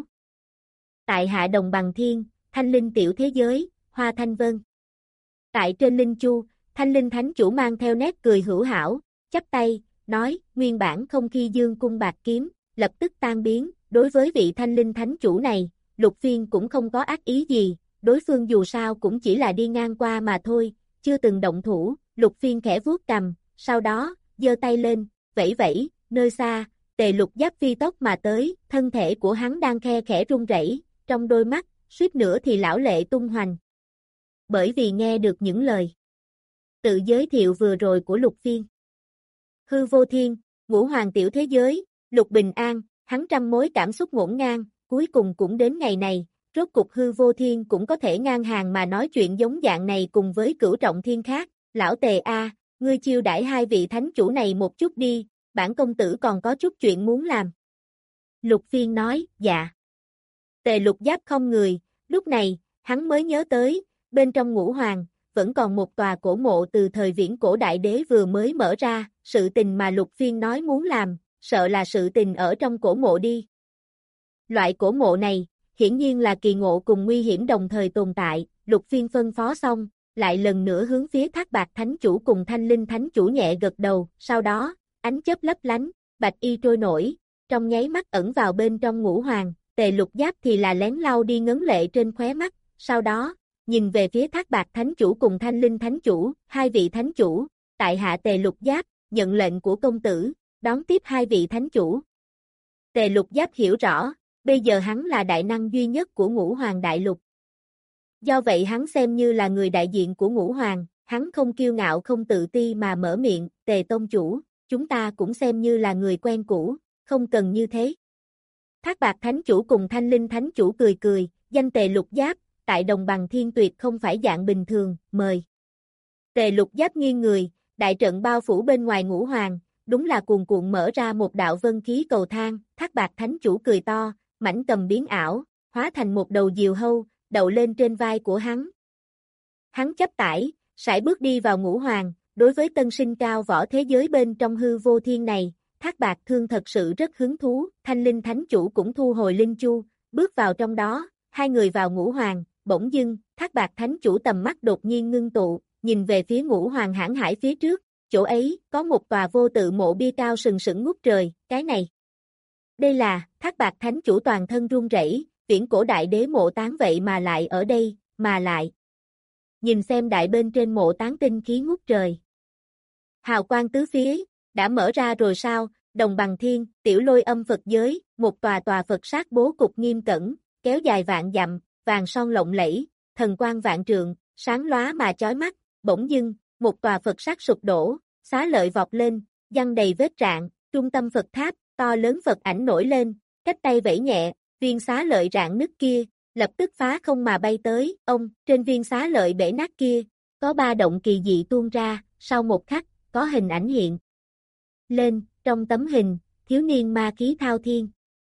Tại hạ đồng bằng thiên, thanh linh tiểu thế giới, hoa thanh vân. Tại trên linh chu, thanh linh thánh chủ mang theo nét cười hữu hảo, chắp tay, nói, nguyên bản không khi dương cung bạc kiếm, lập tức tan biến, đối với vị thanh linh thánh chủ này, Lục Phiên cũng không có ác ý gì, đối phương dù sao cũng chỉ là đi ngang qua mà thôi, chưa từng động thủ, Lục Phiên khẽ vuốt cằm, sau đó, giơ tay lên, vẫy vẫy, nơi xa, Tề Lục Giáp phi tốc mà tới, thân thể của hắn đang khe khẽ run rẩy, trong đôi mắt, suýt nữa thì lão lệ tung hoành. Bởi vì nghe được những lời tự giới thiệu vừa rồi của Lục Phiên. Hư vô thiên, ngũ hoàng tiểu thế giới, Lục Bình An, hắn trăm mối cảm xúc ngổn ngang, cuối cùng cũng đến ngày này, rốt cục hư vô thiên cũng có thể ngang hàng mà nói chuyện giống dạng này cùng với cửu trọng thiên khác. Lão Tề a, ngươi chiêu đãi hai vị thánh chủ này một chút đi, bản công tử còn có chút chuyện muốn làm. Lục Phiên nói, dạ. Tề Lục Giáp không người, lúc này, hắn mới nhớ tới, bên trong ngũ hoàng, vẫn còn một tòa cổ mộ từ thời viễn cổ đại đế vừa mới mở ra, sự tình mà Lục Phiên nói muốn làm, sợ là sự tình ở trong cổ mộ đi. Loại cổ mộ này, hiển nhiên là kỳ ngộ cùng nguy hiểm đồng thời tồn tại, Lục Phiên phân phó xong, lại lần nữa hướng phía Thác Bạt Thánh Chủ cùng Thanh Linh Thánh Chủ nhẹ gật đầu, sau đó, ánh chớp lấp lánh, bạch y trôi nổi, trong nháy mắt ẩn vào bên trong ngũ hoàng, Tề Lục Giáp thì là lén lau đi ngấn lệ trên khóe mắt, sau đó, nhìn về phía Thác Bạt Thánh Chủ cùng Thanh Linh Thánh Chủ, hai vị Thánh Chủ, tại hạ Tề Lục Giáp, nhận lệnh của công tử, đón tiếp hai vị Thánh Chủ. Tề Lục Giáp hiểu rõ, bây giờ hắn là đại năng duy nhất của ngũ hoàng đại lục. Do vậy hắn xem như là người đại diện của ngũ hoàng, hắn không kiêu ngạo không tự ti mà mở miệng, Tề Tông Chủ, chúng ta cũng xem như là người quen cũ, không cần như thế. Thác Bạt Thánh Chủ cùng Thanh Linh Thánh Chủ cười cười, danh Tề Lục Giáp, tại Đồng Bằng Thiên Tuyệt không phải dạng bình thường, mời. Tề Lục Giáp nghiêng người, đại trận bao phủ bên ngoài ngũ hoàng, đúng là cuồn cuộn mở ra một đạo vân khí cầu thang, Thác Bạt Thánh Chủ cười to, mảnh cầm biến ảo, hóa thành một đầu diều hâu, đậu lên trên vai của hắn. Hắn chấp tải, sải bước đi vào ngũ hoàng, đối với tân sinh cao võ thế giới bên trong hư vô thiên này, Thác Bạt Thương thật sự rất hứng thú, Thanh Linh Thánh Chủ cũng thu hồi linh chu, bước vào trong đó, hai người vào ngũ hoàng, bỗng dưng, Thác Bạt Thánh Chủ tầm mắt đột nhiên ngưng tụ, nhìn về phía ngũ hoàng hãn hải phía trước, chỗ ấy, có một tòa vô tự mộ bia cao sừng sững ngút trời, cái này. Đây là, Thác Bạt Thánh Chủ toàn thân run rẩy, viễn cổ đại đế mộ tán vậy mà lại ở đây, mà lại. Nhìn xem đại bên trên mộ tán tinh khí ngút trời. Hào quang tứ phía, đã mở ra rồi sao, Đồng Bằng Thiên, tiểu lôi âm Phật giới, một tòa tòa Phật sát bố cục nghiêm cẩn, kéo dài vạn dặm, vàng son lộng lẫy, thần quang vạn trượng, sáng lóa mà chói mắt, bỗng dưng, một tòa Phật sát sụp đổ, xá lợi vọt lên, giăng đầy vết rạn, trung tâm Phật tháp, to lớn Phật ảnh nổi lên, cách tay vẫy nhẹ, viên xá lợi rạn nứt kia, lập tức phá không mà bay tới, ông, trên viên xá lợi bể nát kia, có ba động kỳ dị tuôn ra, sau một khắc, có hình ảnh hiện lên, trong tấm hình, thiếu niên ma khí thao thiên.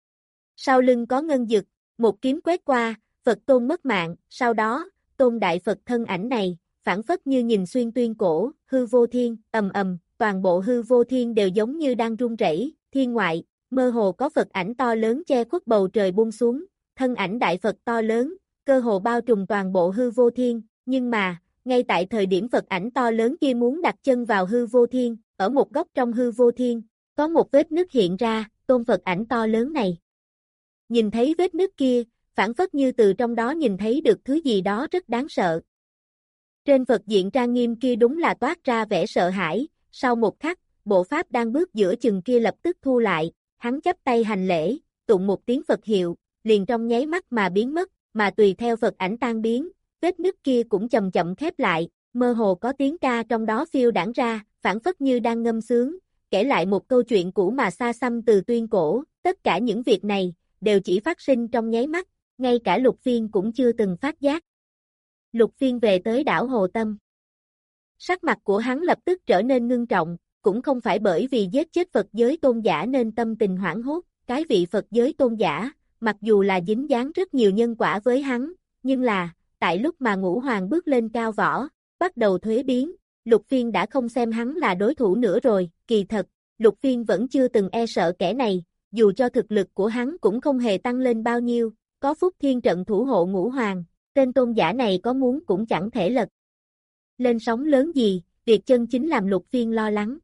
Sau lưng có ngân dực, một kiếm quét qua, Phật Tôn mất mạng, sau đó, Tôn Đại Phật thân ảnh này, phản phất như nhìn xuyên tuyên cổ, hư vô thiên, ầm ầm, toàn bộ hư vô thiên đều giống như đang rung rẩy, thiên ngoại, mơ hồ có Phật ảnh to lớn che khuất bầu trời buông xuống, thân ảnh Đại Phật to lớn, cơ hồ bao trùm toàn bộ hư vô thiên, nhưng mà, ngay tại thời điểm Phật ảnh to lớn kia muốn đặt chân vào hư vô thiên, ở một góc trong hư vô thiên, có một vết nứt hiện ra, tôn Phật ảnh to lớn này. Nhìn thấy vết nứt kia, phản phất như từ trong đó nhìn thấy được thứ gì đó rất đáng sợ. Trên Phật diện trang nghiêm kia đúng là toát ra vẻ sợ hãi, sau một khắc, bộ pháp đang bước giữa chừng kia lập tức thu lại, hắn chắp tay hành lễ, tụng một tiếng Phật hiệu, liền trong nháy mắt mà biến mất, mà tùy theo Phật ảnh tan biến, vết nứt kia cũng chậm chậm khép lại, mơ hồ có tiếng ca trong đó phiêu đãng ra, phản phất như đang ngâm sướng, kể lại một câu chuyện cũ mà xa xăm từ tuyên cổ, tất cả những việc này, đều chỉ phát sinh trong nháy mắt, ngay cả Lục Phiên cũng chưa từng phát giác. Lục Phiên về tới đảo Hồ Tâm. Sắc mặt của hắn lập tức trở nên ngưng trọng, cũng không phải bởi vì giết chết Phật giới tôn giả nên tâm tình hoảng hốt, cái vị Phật giới tôn giả, mặc dù là dính dáng rất nhiều nhân quả với hắn, nhưng là, tại lúc mà Ngũ Hoàng bước lên cao võ, bắt đầu thuế biến, Lục Phiên đã không xem hắn là đối thủ nữa rồi, kỳ thật, Lục Phiên vẫn chưa từng e sợ kẻ này, dù cho thực lực của hắn cũng không hề tăng lên bao nhiêu, có Phúc Thiên trận thủ hộ Ngũ Hoàng, tên tôn giả này có muốn cũng chẳng thể lật lên sóng lớn gì, việc chân chính làm Lục Phiên lo lắng.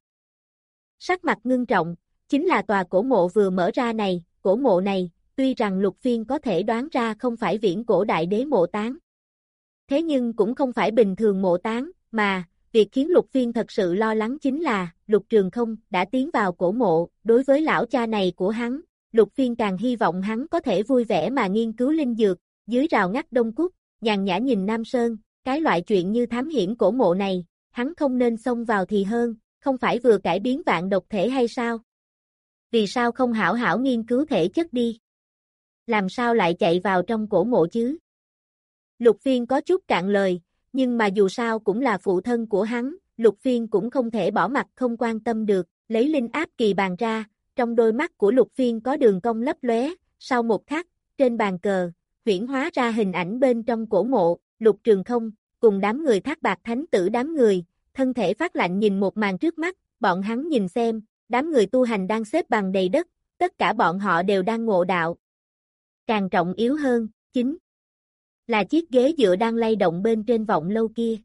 Sắc mặt ngưng trọng, chính là tòa cổ mộ vừa mở ra này, cổ mộ này, tuy rằng Lục Phiên có thể đoán ra không phải viễn cổ đại đế mộ tán. Thế nhưng cũng không phải bình thường mộ tán, mà, việc khiến Lục Phiên thật sự lo lắng chính là, Lục Trường Không đã tiến vào cổ mộ, đối với lão cha này của hắn, Lục Phiên càng hy vọng hắn có thể vui vẻ mà nghiên cứu linh dược, dưới rào ngắt đông cúc, nhàn nhã nhìn Nam Sơn, cái loại chuyện như thám hiểm cổ mộ này, hắn không nên xông vào thì hơn, không phải vừa cải biến vạn độc thể hay sao? Vì sao không hảo hảo nghiên cứu thể chất đi? Làm sao lại chạy vào trong cổ mộ chứ? Lục Phiên có chút cạn lời, nhưng mà dù sao cũng là phụ thân của hắn, Lục Phiên cũng không thể bỏ mặt không quan tâm được, lấy linh áp kỳ bàn ra, trong đôi mắt của Lục Phiên có đường cong lấp lóe, sau một khắc, trên bàn cờ, huyễn hóa ra hình ảnh bên trong cổ mộ, Lục Trường Không, cùng đám người Thác Bạt Thánh Tử đám người, thân thể phát lạnh nhìn một màn trước mắt, bọn hắn nhìn xem, đám người tu hành đang xếp bằng đầy đất, tất cả bọn họ đều đang ngộ đạo. Càng trọng yếu hơn, chính là chiếc ghế dựa đang lay động bên trên vọng lâu kia.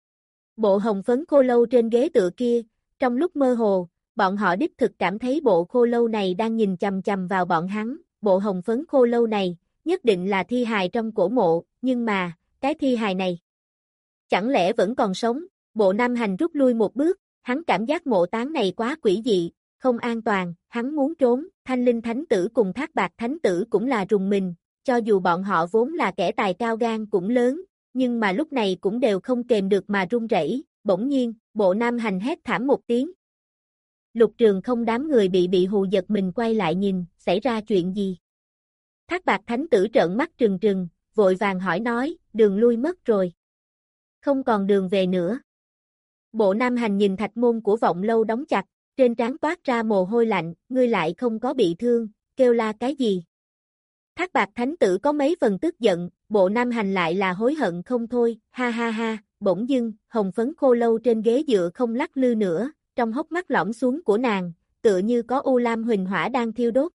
Bộ hồng phấn khô lâu trên ghế tựa kia, trong lúc mơ hồ, bọn họ đích thực cảm thấy bộ khô lâu này đang nhìn chằm chằm vào bọn hắn, bộ hồng phấn khô lâu này, nhất định là thi hài trong cổ mộ, nhưng mà, cái thi hài này, chẳng lẽ vẫn còn sống? Bộ Nam Hành rút lui một bước, hắn cảm giác mộ táng này quá quỷ dị, không an toàn, hắn muốn trốn, Thanh Linh Thánh Tử cùng Thác Bạt Thánh Tử cũng là rùng mình, cho dù bọn họ vốn là kẻ tài cao gan cũng lớn, nhưng mà lúc này cũng đều không kềm được mà run rẩy. Bỗng nhiên, Bộ Nam Hành hét thảm một tiếng. Lục Trường Không đám người bị bị hù giật mình quay lại nhìn, xảy ra chuyện gì? Thác Bạt Thánh Tử trợn mắt trừng trừng, vội vàng hỏi nói, đường lui mất rồi. Không còn đường về nữa. Bộ Nam Hành nhìn thạch môn của vọng lâu đóng chặt, trên trán toát ra mồ hôi lạnh, ngươi lại không có bị thương, kêu la cái gì? Thác Bạt Thánh Tử có mấy phần tức giận, Bộ Nam Hành lại là hối hận không thôi, ha ha ha, bỗng dưng, hồng phấn khô lâu trên ghế dựa không lắc lư nữa, trong hốc mắt lõm xuống của nàng, tựa như có u lam huỳnh hỏa đang thiêu đốt.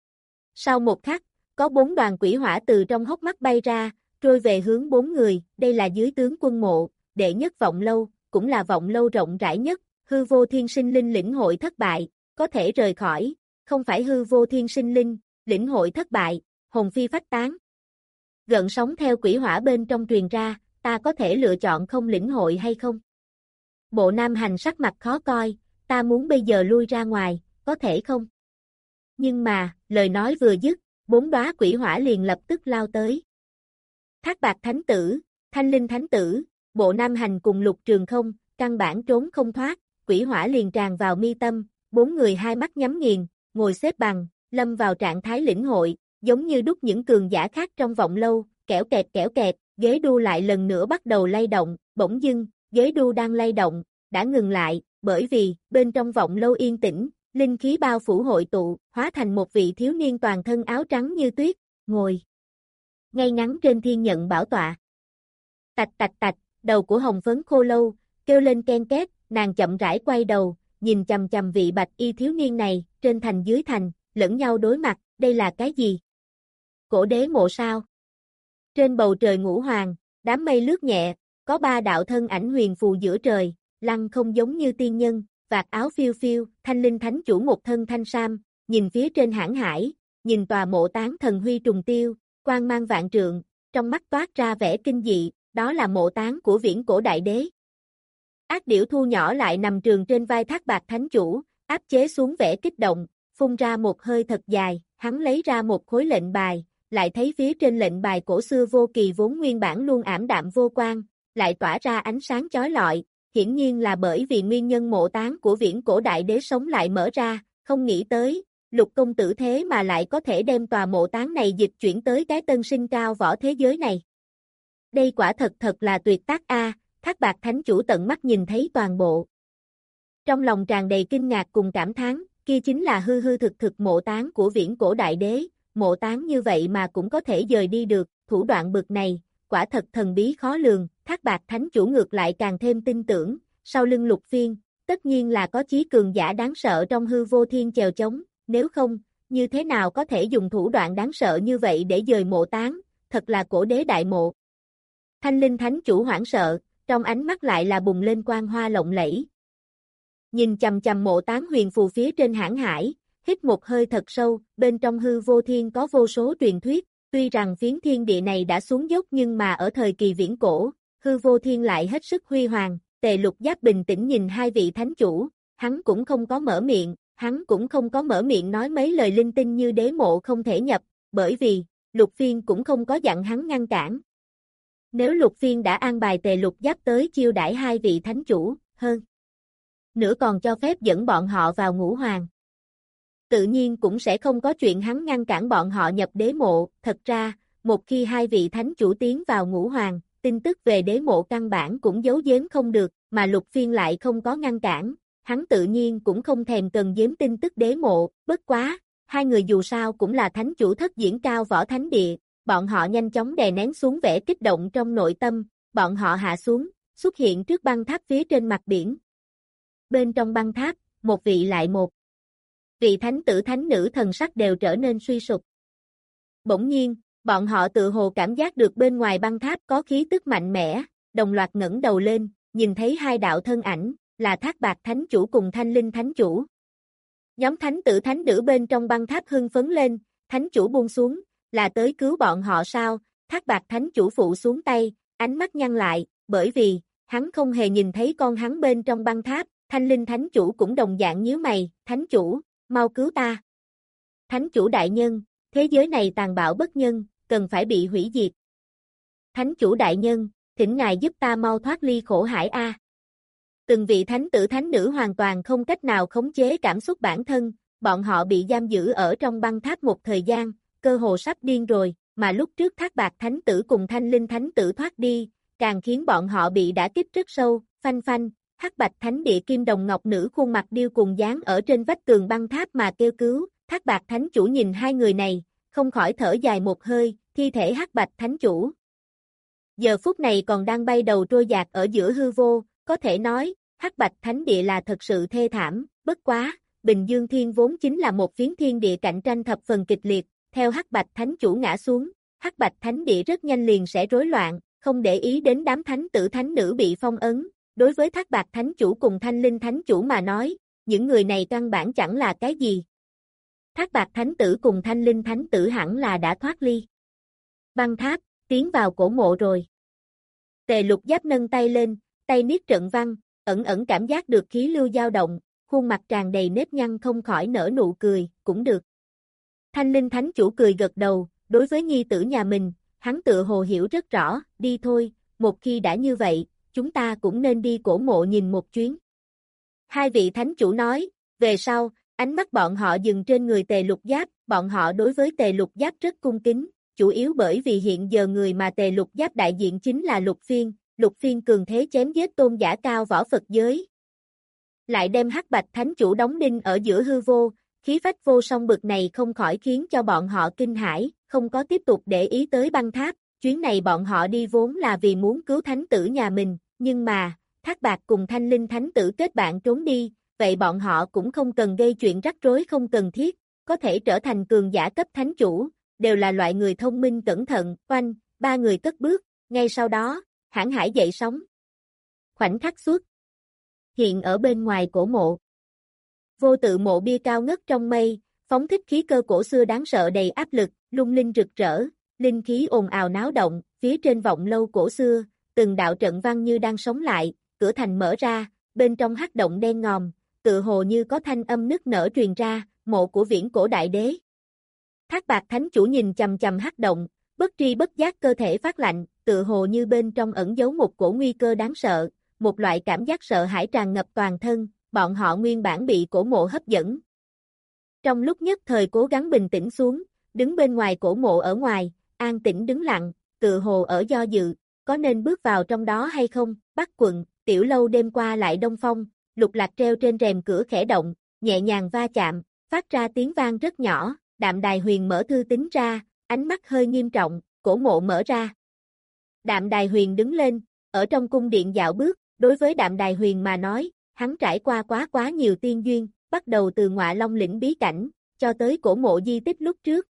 Sau một khắc, có bốn đoàn quỷ hỏa từ trong hốc mắt bay ra, trôi về hướng bốn người, đây là dưới tướng quân mộ, đệ nhất vọng lâu, cũng là vọng lâu rộng rãi nhất, hư vô thiên sinh linh lĩnh hội thất bại, có thể rời khỏi, không phải hư vô thiên sinh linh, lĩnh hội thất bại, hồn phi phách tán. Gợn sóng theo quỷ hỏa bên trong truyền ra, ta có thể lựa chọn không lĩnh hội hay không? Bộ Nam Hành sắc mặt khó coi, ta muốn bây giờ lui ra ngoài, có thể không? Nhưng mà, lời nói vừa dứt, bốn đóa quỷ hỏa liền lập tức lao tới. Thác Bạt Thánh Tử, Thanh Linh Thánh Tử, Bộ Nam Hành cùng Lục Trường Không, căn bản trốn không thoát, quỷ hỏa liền tràn vào mi tâm, bốn người hai mắt nhắm nghiền, ngồi xếp bằng, lâm vào trạng thái lĩnh hội, giống như đúc những cường giả khác trong vọng lâu, kẻo kẹt kẻo kẹt, ghế đu lại lần nữa bắt đầu lay động, bỗng dưng, ghế đu đang lay động, đã ngừng lại, bởi vì, bên trong vọng lâu yên tĩnh, linh khí bao phủ hội tụ, hóa thành một vị thiếu niên toàn thân áo trắng như tuyết, ngồi ngay ngắn trên thiên nhận bảo tọa. Tạch tạch tạch, đầu của hồng phấn khô lâu, kêu lên ken két, nàng chậm rãi quay đầu, nhìn chầm chầm vị bạch y thiếu niên này, trên thành dưới thành, lẫn nhau đối mặt, đây là cái gì? Cổ đế mộ sao? Trên bầu trời ngũ hoàng, đám mây lướt nhẹ, có ba đạo thân ảnh huyền phù giữa trời, lăng không giống như tiên nhân, vạt áo phiêu phiêu, Thanh Linh Thánh Chủ một thân thanh sam, nhìn phía trên hãn hải, nhìn tòa mộ táng thần huy trùng tiêu, quang mang vạn trượng, trong mắt toát ra vẻ kinh dị, đó là mộ táng của viễn cổ đại đế. Ác điểu thu nhỏ lại nằm trường trên vai Thác Bạt Thánh Chủ, áp chế xuống vẻ kích động, phun ra một hơi thật dài, hắn lấy ra một khối lệnh bài, lại thấy phía trên lệnh bài cổ xưa vô kỳ vốn nguyên bản luôn ảm đạm vô quang, lại tỏa ra ánh sáng chói lọi, hiển nhiên là bởi vì nguyên nhân mộ táng của viễn cổ đại đế sống lại mở ra, không nghĩ tới, Lục công tử thế mà lại có thể đem tòa mộ táng này dịch chuyển tới cái tân sinh cao võ thế giới này. Đây quả thật thật là tuyệt tác a, Thác Bạt Thánh Chủ tận mắt nhìn thấy toàn bộ. Trong lòng tràn đầy kinh ngạc cùng cảm thán, kia chính là hư hư thực thực mộ táng của viễn cổ đại đế, mộ táng như vậy mà cũng có thể dời đi được, thủ đoạn bực này, quả thật thần bí khó lường, Thác Bạt Thánh Chủ ngược lại càng thêm tin tưởng, sau lưng Lục Phiên, tất nhiên là có chí cường giả đáng sợ trong hư vô thiên chèo chống, nếu không, như thế nào có thể dùng thủ đoạn đáng sợ như vậy để dời mộ táng, thật là cổ đế đại mộ. Thanh Linh Thánh Chủ hoảng sợ, trong ánh mắt lại là bùng lên quang hoa lộng lẫy. Nhìn chầm chầm mộ táng huyền phù phía trên hãn hải, hít một hơi thật sâu, bên trong hư vô thiên có vô số truyền thuyết, tuy rằng phiến thiên địa này đã xuống dốc nhưng mà ở thời kỳ viễn cổ, hư vô thiên lại hết sức huy hoàng, Tề Lục Giáp bình tĩnh nhìn hai vị thánh chủ, hắn cũng không có mở miệng, hắn cũng không có mở miệng nói mấy lời linh tinh như đế mộ không thể nhập, bởi vì, Lục Phiên cũng không có dặn hắn ngăn cản. Nếu Lục Phiên đã an bài Tề Lục Giáp tới chiêu đãi hai vị thánh chủ, hơn nữa còn cho phép dẫn bọn họ vào ngũ hoàng. Tự nhiên cũng sẽ không có chuyện hắn ngăn cản bọn họ nhập đế mộ, thật ra, một khi hai vị thánh chủ tiến vào ngũ hoàng, tin tức về đế mộ căn bản cũng giấu giếm không được, mà Lục Phiên lại không có ngăn cản, hắn tự nhiên cũng không thèm cần giếm tin tức đế mộ, bất quá, hai người dù sao cũng là thánh chủ thất diễn cao võ thánh địa, bọn họ nhanh chóng đè nén xuống vẻ kích động trong nội tâm, bọn họ hạ xuống, xuất hiện trước băng tháp phía trên mặt biển. Bên trong băng tháp, một vị lại một vị thánh tử thánh nữ thần sắc đều trở nên suy sụp. Bỗng nhiên, bọn họ tự hồ cảm giác được bên ngoài băng tháp có khí tức mạnh mẽ, đồng loạt ngẩng đầu lên, nhìn thấy hai đạo thân ảnh, là Thác Bạt Thánh Chủ cùng Thanh Linh Thánh Chủ. Nhóm thánh tử thánh nữ bên trong băng tháp hưng phấn lên, Thánh Chủ buông xuống, là tới cứu bọn họ sao? Thác Bạt Thánh Chủ phụ xuống tay, ánh mắt nhăn lại, bởi vì, hắn không hề nhìn thấy con hắn bên trong băng tháp, Thanh Linh Thánh Chủ cũng đồng dạng nhíu mày, Thánh Chủ, mau cứu ta. Thánh Chủ đại nhân, thế giới này tàn bạo bất nhân, cần phải bị hủy diệt. Thánh Chủ đại nhân, thỉnh ngài giúp ta mau thoát ly khổ hải a. Từng vị thánh tử thánh nữ hoàn toàn không cách nào khống chế cảm xúc bản thân, bọn họ bị giam giữ ở trong băng tháp một thời gian, cơ hồ sắp điên rồi, mà lúc trước Thác Bạt Thánh Tử cùng Thanh Linh Thánh Tử thoát đi, càng khiến bọn họ bị đả kích rất sâu, phanh phanh, Hắc Bạch Thánh Địa Kim Đồng Ngọc Nữ khuôn mặt điêu cùng dán ở trên vách tường băng tháp mà kêu cứu, Thác Bạt Thánh Chủ nhìn hai người này, không khỏi thở dài một hơi, thi thể Hắc Bạch Thánh Chủ. Giờ phút này còn đang bay đầu trôi dạt ở giữa hư vô, có thể nói, Hắc Bạch Thánh Địa là thật sự thê thảm, bất quá, Bình Dương Thiên vốn chính là một phiến thiên địa cạnh tranh thập phần kịch liệt, theo Hắc Bạch Thánh Chủ ngã xuống, Hắc Bạch Thánh Địa rất nhanh liền sẽ rối loạn, không để ý đến đám thánh tử thánh nữ bị phong ấn, đối với Thác Bạt Thánh Chủ cùng Thanh Linh Thánh Chủ mà nói, những người này căn bản chẳng là cái gì. Thác Bạt Thánh Tử cùng Thanh Linh Thánh Tử hẳn là đã thoát ly băng tháp, tiến vào cổ mộ rồi. Tề Lục Giáp nâng tay lên, tay niết trận văn, ẩn ẩn cảm giác được khí lưu dao động, khuôn mặt tràn đầy nếp nhăn không khỏi nở nụ cười, cũng được. Thanh Linh Thánh Chủ cười gật đầu, đối với nhi tử nhà mình, hắn tự hồ hiểu rất rõ, đi thôi, một khi đã như vậy, chúng ta cũng nên đi cổ mộ nhìn một chuyến. Hai vị Thánh Chủ nói, về sau, ánh mắt bọn họ dừng trên người Tề Lục Giáp, bọn họ đối với Tề Lục Giáp rất cung kính, chủ yếu bởi vì hiện giờ người mà Tề Lục Giáp đại diện chính là Lục Phiên, Lục Phiên cường thế chém giết tôn giả cao võ Phật giới. Lại đem Hắc Bạch Thánh Chủ đóng đinh ở giữa hư vô, khí phách vô song bực này không khỏi khiến cho bọn họ kinh hãi, không có tiếp tục để ý tới băng tháp, chuyến này bọn họ đi vốn là vì muốn cứu thánh tử nhà mình, nhưng mà, Thác Bạt cùng Thanh Linh Thánh Tử kết bạn trốn đi, vậy bọn họ cũng không cần gây chuyện rắc rối không cần thiết, có thể trở thành cường giả cấp thánh chủ, đều là loại người thông minh cẩn thận, oanh, ba người cất bước, ngay sau đó, hãn hải dậy sóng. Khoảnh khắc suốt. Hiện ở bên ngoài cổ mộ. Vô tự mộ bia cao ngất trong mây, phóng thích khí cơ cổ xưa đáng sợ đầy áp lực, lung linh rực rỡ, linh khí ồn ào náo động, phía trên vọng lâu cổ xưa, từng đạo trận văn như đang sống lại, cửa thành mở ra, bên trong hắc động đen ngòm, tự hồ như có thanh âm nức nở truyền ra, mộ của viễn cổ đại đế. Thác Bạt Thánh Chủ nhìn chầm chầm hắc động, bất tri bất giác cơ thể phát lạnh, tự hồ như bên trong ẩn giấu một cổ nguy cơ đáng sợ, một loại cảm giác sợ hãi tràn ngập toàn thân, bọn họ nguyên bản bị cổ mộ hấp dẫn. Trong lúc nhất thời cố gắng bình tĩnh xuống, đứng bên ngoài cổ mộ ở ngoài, an tĩnh đứng lặng, tự hồ ở do dự, có nên bước vào trong đó hay không, Bắc quận, tiểu lâu đêm qua lại đông phong, lục lạc treo trên rèm cửa khẽ động, nhẹ nhàng va chạm, phát ra tiếng vang rất nhỏ, Đạm Đài Huyền mở thư tín ra, ánh mắt hơi nghiêm trọng, cổ mộ mở ra. Đạm Đài Huyền đứng lên, ở trong cung điện dạo bước, đối với Đạm Đài Huyền mà nói, hắn trải qua quá quá nhiều tiên duyên, bắt đầu từ Ngọa Long lĩnh bí cảnh, cho tới cổ mộ di tích lúc trước.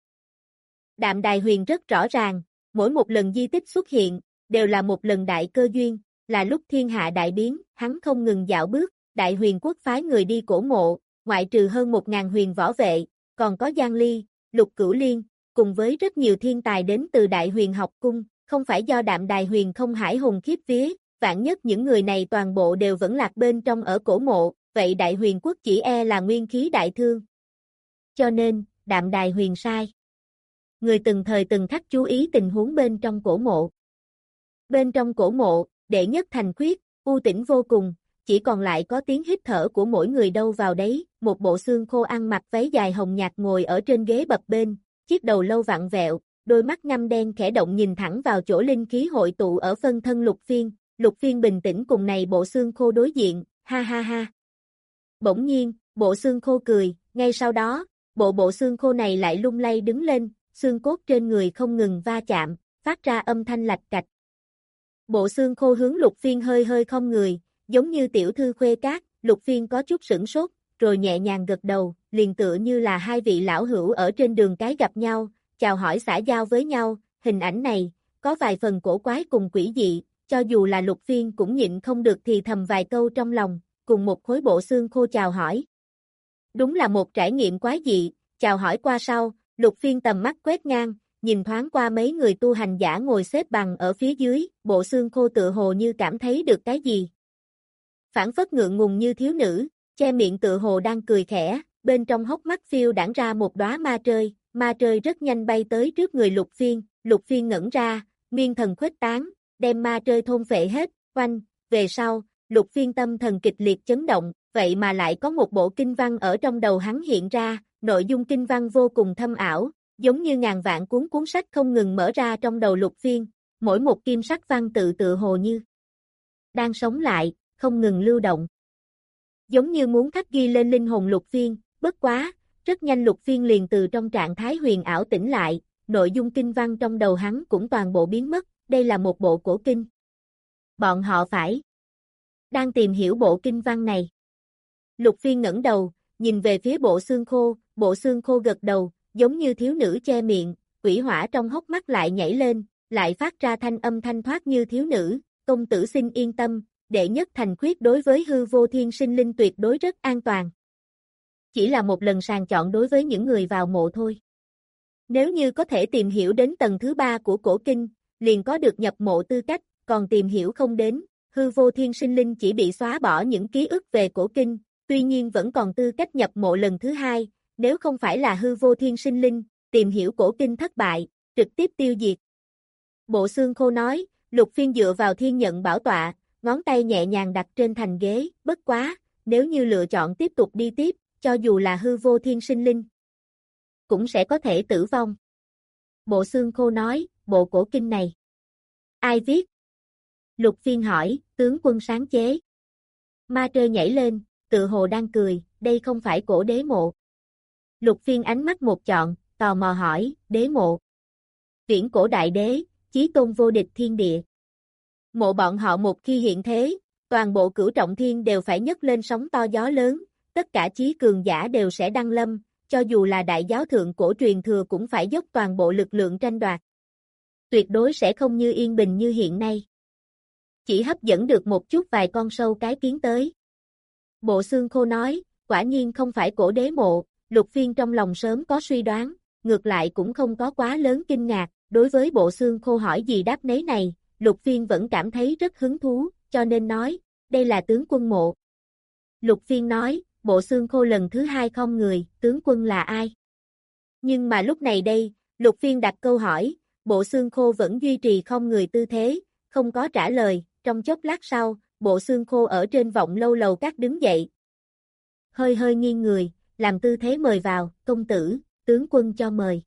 Đạm Đài Huyền rất rõ ràng, mỗi một lần di tích xuất hiện, đều là một lần đại cơ duyên, là lúc thiên hạ đại biến, hắn không ngừng dạo bước, Đại Huyền Quốc phái người đi cổ mộ, ngoại trừ hơn một ngàn huyền võ vệ, còn có Giang Ly, Lục Cửu Liên, cùng với rất nhiều thiên tài đến từ Đại Huyền học cung, không phải do Đạm Đài Huyền không hải hùng khiếp vía, vạn nhất những người này toàn bộ đều vẫn lạc bên trong ở cổ mộ, vậy Đại Huyền Quốc chỉ e là nguyên khí đại thương. Cho nên, Đạm Đài Huyền sai. Người từng thời từng khắc chú ý tình huống bên trong cổ mộ. Bên trong cổ mộ, đệ nhất thành khuyết, u tĩnh vô cùng, chỉ còn lại có tiếng hít thở của mỗi người đâu vào đấy, một bộ xương khô ăn mặc váy dài hồng nhạt ngồi ở trên ghế bập bênh, chiếc đầu lâu vặn vẹo, đôi mắt ngăm đen khẽ động nhìn thẳng vào chỗ linh khí hội tụ ở phân thân Lục Phiên. Lục Phiên bình tĩnh cùng này bộ xương khô đối diện, ha ha ha. Bỗng nhiên, bộ xương khô cười, ngay sau đó, bộ bộ xương khô này lại lung lay đứng lên, xương cốt trên người không ngừng va chạm, phát ra âm thanh lạch cạch. Bộ xương khô hướng Lục Phiên hơi hơi không người, giống như tiểu thư khuê cát, Lục Phiên có chút sửng sốt, rồi nhẹ nhàng gật đầu, liền tựa như là hai vị lão hữu ở trên đường cái gặp nhau, chào hỏi xã giao với nhau, hình ảnh này, có vài phần cổ quái cùng quỷ dị, cho dù là Lục Phiên cũng nhịn không được thì thầm vài câu trong lòng, cùng một khối bộ xương khô chào hỏi. Đúng là một trải nghiệm quái dị, chào hỏi qua sau, Lục Phiên tầm mắt quét ngang, nhìn thoáng qua mấy người tu hành giả ngồi xếp bằng ở phía dưới, bộ xương khô tựa hồ như cảm thấy được cái gì. Phản phất ngượng ngùng như thiếu nữ, che miệng tựa hồ đang cười khẽ, bên trong hốc mắt phiêu đãng ra một đóa ma trơi, ma trơi rất nhanh bay tới trước người Lục Phiên, Lục Phiên ngẩn ra, nguyên thần khuếch tán, đem ma trơi thôn phệ hết, oanh, về sau, Lục Phiên tâm thần kịch liệt chấn động, vậy mà lại có một bộ kinh văn ở trong đầu hắn hiện ra, nội dung kinh văn vô cùng thâm ảo, giống như ngàn vạn cuốn cuốn sách không ngừng mở ra trong đầu Lục Phiên, mỗi một kim sắc văn tự tự hồ như đang sống lại, không ngừng lưu động. Giống như muốn khắc ghi lên linh hồn Lục Phiên, bất quá, rất nhanh Lục Phiên liền từ trong trạng thái huyền ảo tỉnh lại, nội dung kinh văn trong đầu hắn cũng toàn bộ biến mất, đây là một bộ cổ kinh. Bọn họ phải đang tìm hiểu bộ kinh văn này. Lục Phiên ngẩng đầu, nhìn về phía bộ xương khô, bộ xương khô gật đầu, giống như thiếu nữ che miệng, quỷ hỏa trong hốc mắt lại nhảy lên, lại phát ra thanh âm thanh thoát như thiếu nữ, công tử xin yên tâm, đệ nhất thành khuyết đối với hư vô thiên sinh linh tuyệt đối rất an toàn. Chỉ là một lần sàng chọn đối với những người vào mộ thôi. Nếu như có thể tìm hiểu đến tầng thứ ba của cổ kinh, liền có được nhập mộ tư cách, còn tìm hiểu không đến, hư vô thiên sinh linh chỉ bị xóa bỏ những ký ức về cổ kinh, tuy nhiên vẫn còn tư cách nhập mộ lần thứ hai, nếu không phải là hư vô thiên sinh linh, tìm hiểu cổ kinh thất bại, trực tiếp tiêu diệt. Bộ xương khô nói, Lục Phiên dựa vào thiên nhận bảo tọa, ngón tay nhẹ nhàng đặt trên thành ghế, bất quá, nếu như lựa chọn tiếp tục đi tiếp, cho dù là hư vô thiên sinh linh, cũng sẽ có thể tử vong. Bộ xương khô nói, bộ cổ kinh này, ai viết? Lục Phiên hỏi, tướng quân sáng chế. Ma trơi nhảy lên, tự hồ đang cười, đây không phải cổ đế mộ. Lục Phiên ánh mắt một chọn, tò mò hỏi, đế mộ. Viễn cổ đại đế, chí tôn vô địch thiên địa. Mộ bọn họ một khi hiện thế, toàn bộ cửu trọng thiên đều phải nhấc lên sóng to gió lớn, tất cả chí cường giả đều sẽ đăng lâm, cho dù là đại giáo thượng cổ truyền thừa cũng phải dốc toàn bộ lực lượng tranh đoạt. Tuyệt đối sẽ không như yên bình như hiện nay. Chỉ hấp dẫn được một chút vài con sâu cái kiến tới. Bộ xương khô nói, quả nhiên không phải cổ đế mộ, Lục Phiên trong lòng sớm có suy đoán, ngược lại cũng không có quá lớn kinh ngạc, đối với bộ xương khô hỏi gì đáp nấy này, Lục Phiên vẫn cảm thấy rất hứng thú, cho nên nói, đây là tướng quân mộ. Lục Phiên nói, bộ xương khô lần thứ hai không người, tướng quân là ai? Nhưng mà lúc này đây, Lục Phiên đặt câu hỏi, bộ xương khô vẫn duy trì không người tư thế, không có trả lời, trong chốc lát sau, bộ xương khô ở trên vọng lâu lầu các đứng dậy. Hơi hơi nghiêng người, làm tư thế mời vào, công tử, tướng quân cho mời.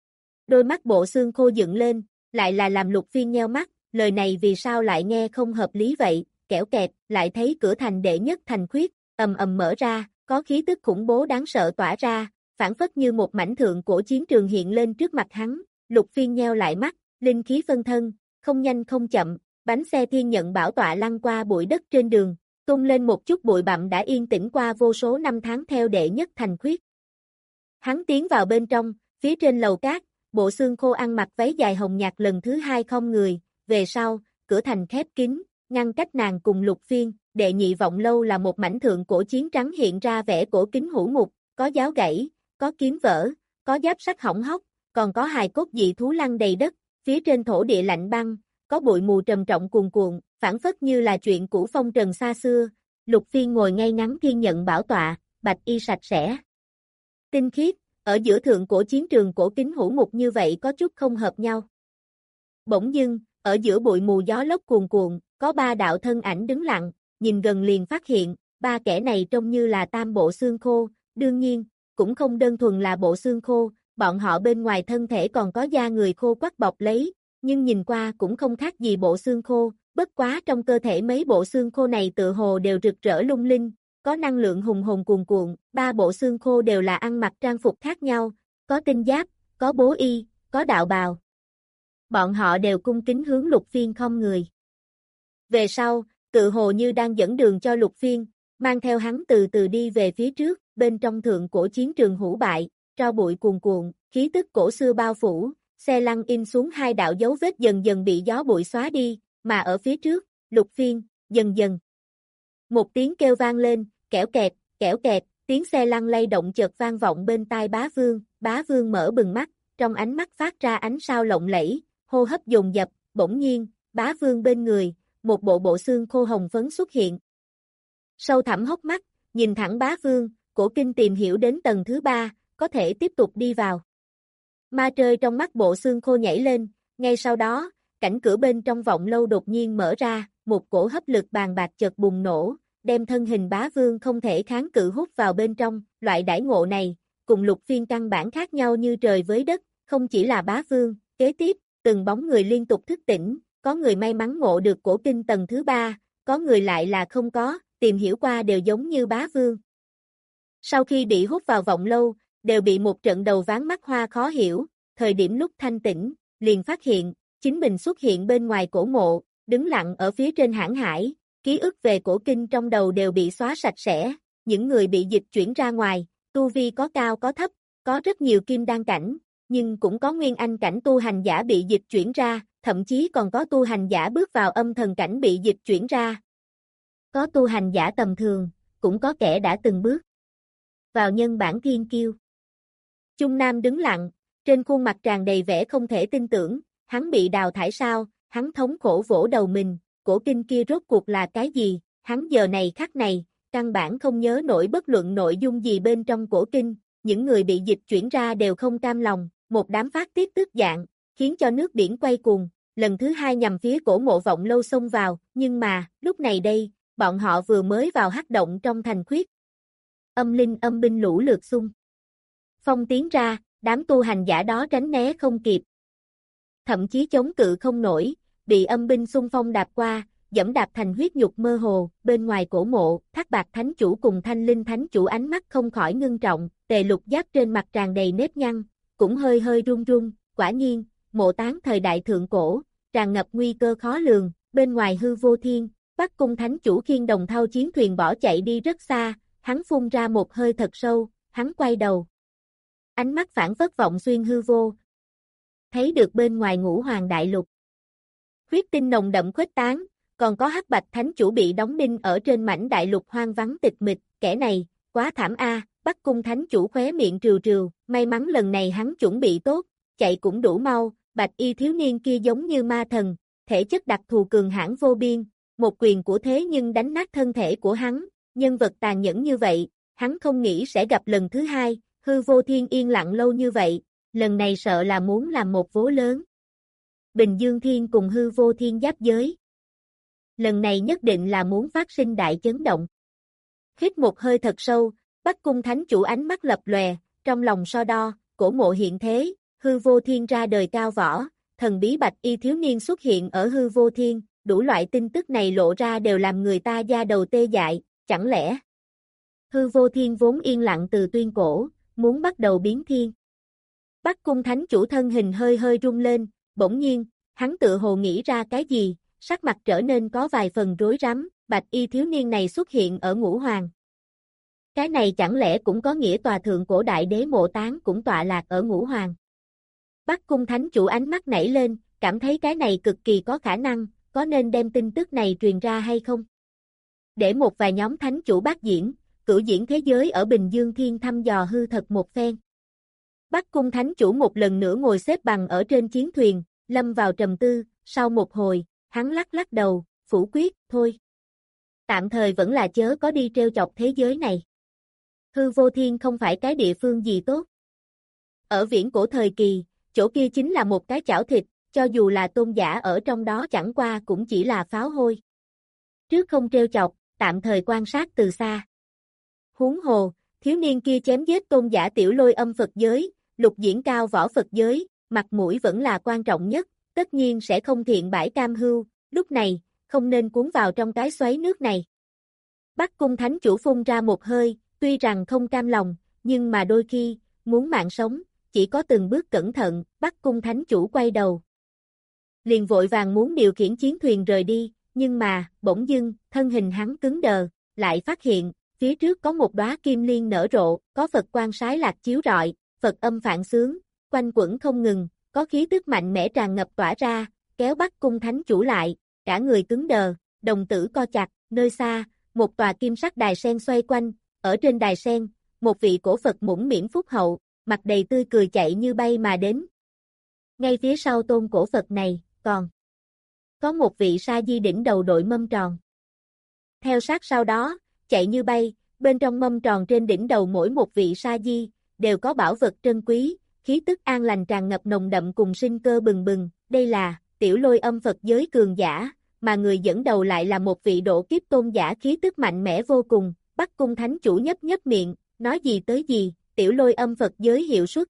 Đôi mắt bộ xương khô dựng lên, lại là làm Lục Phiên nheo mắt, lời này vì sao lại nghe không hợp lý vậy, kẻo kẹt, lại thấy cửa thành đệ nhất thành khuyết, ầm ầm mở ra, có khí tức khủng bố đáng sợ tỏa ra, phản phất như một mảnh thượng cổ chiến trường hiện lên trước mặt hắn, Lục Phiên nheo lại mắt, linh khí phân thân, không nhanh không chậm, bánh xe thiên nhận bảo tọa lăn qua bụi đất trên đường, tung lên một chút bụi bặm đã yên tĩnh qua vô số năm tháng theo đệ nhất thành khuyết. Hắn tiến vào bên trong, phía trên lầu cát, bộ xương khô ăn mặc váy dài hồng nhạt lần thứ hai không người, về sau, cửa thành khép kín, ngăn cách nàng cùng Lục Phiên, đệ nhị vọng lâu là một mảnh thượng cổ chiến trắng hiện ra vẻ cổ kính hủ mục, có giáo gãy, có kiếm vỡ, có giáp sắt hỏng hóc, còn có hài cốt dị thú lăn đầy đất, phía trên thổ địa lạnh băng, có bụi mù trầm trọng cuồn cuộn, phản phất như là chuyện cũ phong trần xa xưa. Lục Phiên ngồi ngay ngắn thiên nhận bảo tọa, bạch y sạch sẽ, tinh khiết, ở giữa thượng cổ chiến trường cổ kính hủ mục như vậy có chút không hợp nhau. Bỗng dưng, ở giữa bụi mù gió lốc cuồn cuộn, có ba đạo thân ảnh đứng lặng, nhìn gần liền phát hiện, ba kẻ này trông như là tam bộ xương khô, đương nhiên, cũng không đơn thuần là bộ xương khô, bọn họ bên ngoài thân thể còn có da người khô quắt bọc lấy, nhưng nhìn qua cũng không khác gì bộ xương khô, bất quá trong cơ thể mấy bộ xương khô này tự hồ đều rực rỡ lung linh, có năng lượng hùng hồn cuồn cuộn, ba bộ xương khô đều là ăn mặc trang phục khác nhau, có tinh giáp, có bố y, có đạo bào. Bọn họ đều cung kính hướng Lục Phiên không người. Về sau, tự hồ như đang dẫn đường cho Lục Phiên, mang theo hắn từ từ đi về phía trước, bên trong thượng cổ chiến trường hủ bại, tro bụi cuồn cuộn, khí tức cổ xưa bao phủ, xe lăn in xuống hai đạo dấu vết dần dần bị gió bụi xóa đi, mà ở phía trước, Lục Phiên, dần dần. Một tiếng kêu vang lên, kẽo kẹt, kẽo kẹt, tiếng xe lăn lay động chợt vang vọng bên tai Bá Vương, Bá Vương mở bừng mắt, trong ánh mắt phát ra ánh sao lộng lẫy, hô hấp dồn dập, bỗng nhiên, Bá Vương bên người, một bộ bộ xương khô hồng phấn xuất hiện. Sâu thẳm hốc mắt, nhìn thẳng Bá Vương, cổ kinh tìm hiểu đến tầng thứ ba, có thể tiếp tục đi vào. Ma trơi trong mắt bộ xương khô nhảy lên, ngay sau đó, cảnh cửa bên trong vọng lâu đột nhiên mở ra, một cổ hấp lực bàn bạc chợt bùng nổ, đem thân hình Bá Vương không thể kháng cự hút vào bên trong, loại đãi ngộ này, cùng Lục Phiên căn bản khác nhau như trời với đất, không chỉ là Bá Vương, kế tiếp, từng bóng người liên tục thức tỉnh, có người may mắn ngộ được cổ kinh tầng thứ ba, có người lại là không có, tìm hiểu qua đều giống như Bá Vương. Sau khi bị hút vào vọng lâu, đều bị một trận đầu ván mắt hoa khó hiểu, thời điểm lúc thanh tỉnh, liền phát hiện, chính mình xuất hiện bên ngoài cổ mộ, đứng lặng ở phía trên hãn hải, ký ức về cổ kinh trong đầu đều bị xóa sạch sẽ, những người bị dịch chuyển ra ngoài, tu vi có cao có thấp, có rất nhiều kim đan cảnh, nhưng cũng có nguyên anh cảnh tu hành giả bị dịch chuyển ra, thậm chí còn có tu hành giả bước vào âm thần cảnh bị dịch chuyển ra. Có tu hành giả tầm thường, cũng có kẻ đã từng bước vào nhân bản thiên kiêu. Chung Nam đứng lặng, trên khuôn mặt tràn đầy vẻ không thể tin tưởng, hắn bị đào thải sao, hắn thống khổ vỗ đầu mình, cổ kinh kia rốt cuộc là cái gì, hắn giờ này khắc này, căn bản không nhớ nổi bất luận nội dung gì bên trong cổ kinh, những người bị dịch chuyển ra đều không cam lòng, một đám phát tiết tức dạng, khiến cho nước biển quay cuồng, lần thứ hai nhằm phía cổ mộ vọng lâu xông vào, nhưng mà, lúc này đây, bọn họ vừa mới vào hắc động trong thành khuyết. Âm linh âm binh lũ lượt xung phong tiến ra, đám tu hành giả đó tránh né không kịp. Thậm chí chống cự không nổi, bị âm binh xung phong đạp qua, dẫm đạp thành huyết nhục mơ hồ, bên ngoài cổ mộ, Thác Bạc Thánh Chủ cùng Thanh Linh Thánh Chủ ánh mắt không khỏi ngưng trọng, Tề Lục Giáp trên mặt tràn đầy nếp nhăn, cũng hơi hơi run run, quả nhiên, mộ táng thời đại thượng cổ, tràn ngập nguy cơ khó lường, bên ngoài hư vô thiên, Bắc Cung Thánh Chủ khiêng đồng thau chiến thuyền bỏ chạy đi rất xa, hắn phun ra một hơi thật sâu, hắn quay đầu. Ánh mắt phản phất vọng xuyên hư vô. Thấy được bên ngoài Ngũ Hoàng Đại Lục. Huyết tinh nồng đậm khuếch tán, còn có Hắc Bạch Thánh Chủ bị đóng đinh ở trên mảnh đại lục hoang vắng tịch mịch, kẻ này, quá thảm a. Bắc Cung Thánh Chủ khóe miệng trừ trừ, may mắn lần này hắn chuẩn bị tốt, chạy cũng đủ mau, Bạch Y thiếu niên kia giống như ma thần, thể chất đặc thù cường hãn vô biên, một quyền của thế nhưng đánh nát thân thể của hắn, nhân vật tàn nhẫn như vậy, hắn không nghĩ sẽ gặp lần thứ hai, hư vô thiên yên lặng lâu như vậy, lần này sợ là muốn làm một vố lớn. Bình Dương Thiên cùng hư vô thiên giáp giới. Lần này nhất định là muốn phát sinh đại chấn động. Hít một hơi thật sâu, Bắc Cung Thánh Chủ ánh mắt lập lòe, trong lòng so đo, cổ mộ hiện thế, hư vô thiên ra đời cao võ, thần bí Bạch Y thiếu niên xuất hiện ở hư vô thiên, đủ loại tin tức này lộ ra đều làm người ta da đầu tê dại, chẳng lẽ hư vô thiên vốn yên lặng từ tuyên cổ, muốn bắt đầu biến thiên. Bắc Cung Thánh Chủ thân hình hơi hơi rung lên, bỗng nhiên, hắn tự hồ nghĩ ra cái gì, sắc mặt trở nên có vài phần rối rắm, Bạch Y thiếu niên này xuất hiện ở Ngũ Hoàng. Cái này chẳng lẽ cũng có nghĩa tòa thượng cổ đại đế mộ táng cũng tọa lạc ở Ngũ Hoàng. Bắc Cung Thánh Chủ ánh mắt nảy lên, cảm thấy cái này cực kỳ có khả năng, có nên đem tin tức này truyền ra hay không? Để một vài nhóm Thánh Chủ bát diễn, cửu diễn thế giới ở Bình Dương Thiên thăm dò hư thật một phen. Bắc Cung Thánh Chủ một lần nữa ngồi xếp bằng ở trên chiến thuyền, lâm vào trầm tư, sau một hồi, hắn lắc lắc đầu, phủ quyết, thôi. Tạm thời vẫn là chớ có đi treo chọc thế giới này. Hư vô thiên không phải cái địa phương gì tốt. Ở viễn cổ thời kỳ, chỗ kia chính là một cái chảo thịt, cho dù là tôn giả ở trong đó chẳng qua cũng chỉ là pháo hôi. Trước không treo chọc, tạm thời quan sát từ xa. Huống hồ, thiếu niên kia chém giết tôn giả Tiểu Lôi Âm Phật giới, lục diễn cao võ Phật giới, mặt mũi vẫn là quan trọng nhất, tất nhiên sẽ không thiện bãi cam hưu, lúc này, không nên cuốn vào trong cái xoáy nước này. Bắc Cung Thánh Chủ phun ra một hơi, tuy rằng không cam lòng, nhưng mà đôi khi, muốn mạng sống, chỉ có từng bước cẩn thận, Bắc Cung Thánh Chủ quay đầu. Liền vội vàng muốn điều khiển chiến thuyền rời đi, nhưng mà, bỗng dưng, thân hình hắn cứng đờ, lại phát hiện, phía trước có một đóa kim liên nở rộ, có Phật quang sái lạc chiếu rọi, Phật âm phạn xướng, quanh quẩn không ngừng, có khí tức mạnh mẽ tràn ngập tỏa ra, kéo Bắc Cung Thánh Chủ lại, cả người cứng đờ, đồng tử co chặt, nơi xa, một tòa kim sắc đài sen xoay quanh, ở trên đài sen, một vị cổ Phật mũm mĩm phúc hậu, mặt đầy tươi cười chạy như bay mà đến. Ngay phía sau tôn cổ Phật này, còn có một vị sa di đỉnh đầu đội mâm tròn. Theo sát sau đó, chạy như bay, bên trong mâm tròn trên đỉnh đầu mỗi một vị sa di, đều có bảo vật trân quý, khí tức an lành tràn ngập nồng đậm cùng sinh cơ bừng bừng, đây là Tiểu Lôi Âm Phật giới cường giả, mà người dẫn đầu lại là một vị độ kiếp tôn giả khí tức mạnh mẽ vô cùng, Bắc Cung Thánh Chủ nhấp nhấp miệng, nói gì tới gì, Tiểu Lôi Âm Phật giới hiệu suất.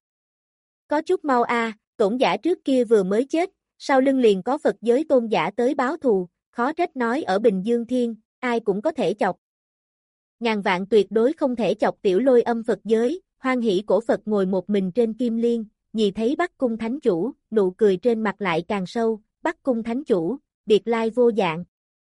Có chút mau a, à, tôn giả trước kia vừa mới chết, sau lưng liền có Phật giới tôn giả tới báo thù, khó trách nói ở Bình Dương Thiên, ai cũng có thể chọc. Ngàn vạn tuyệt đối không thể chọc Tiểu Lôi Âm Phật giới, hoan hỷ cổ Phật ngồi một mình trên kim liên, nhìn thấy Bắc Cung Thánh Chủ, nụ cười trên mặt lại càng sâu, Bắc Cung Thánh Chủ, biệt lai vô dạng.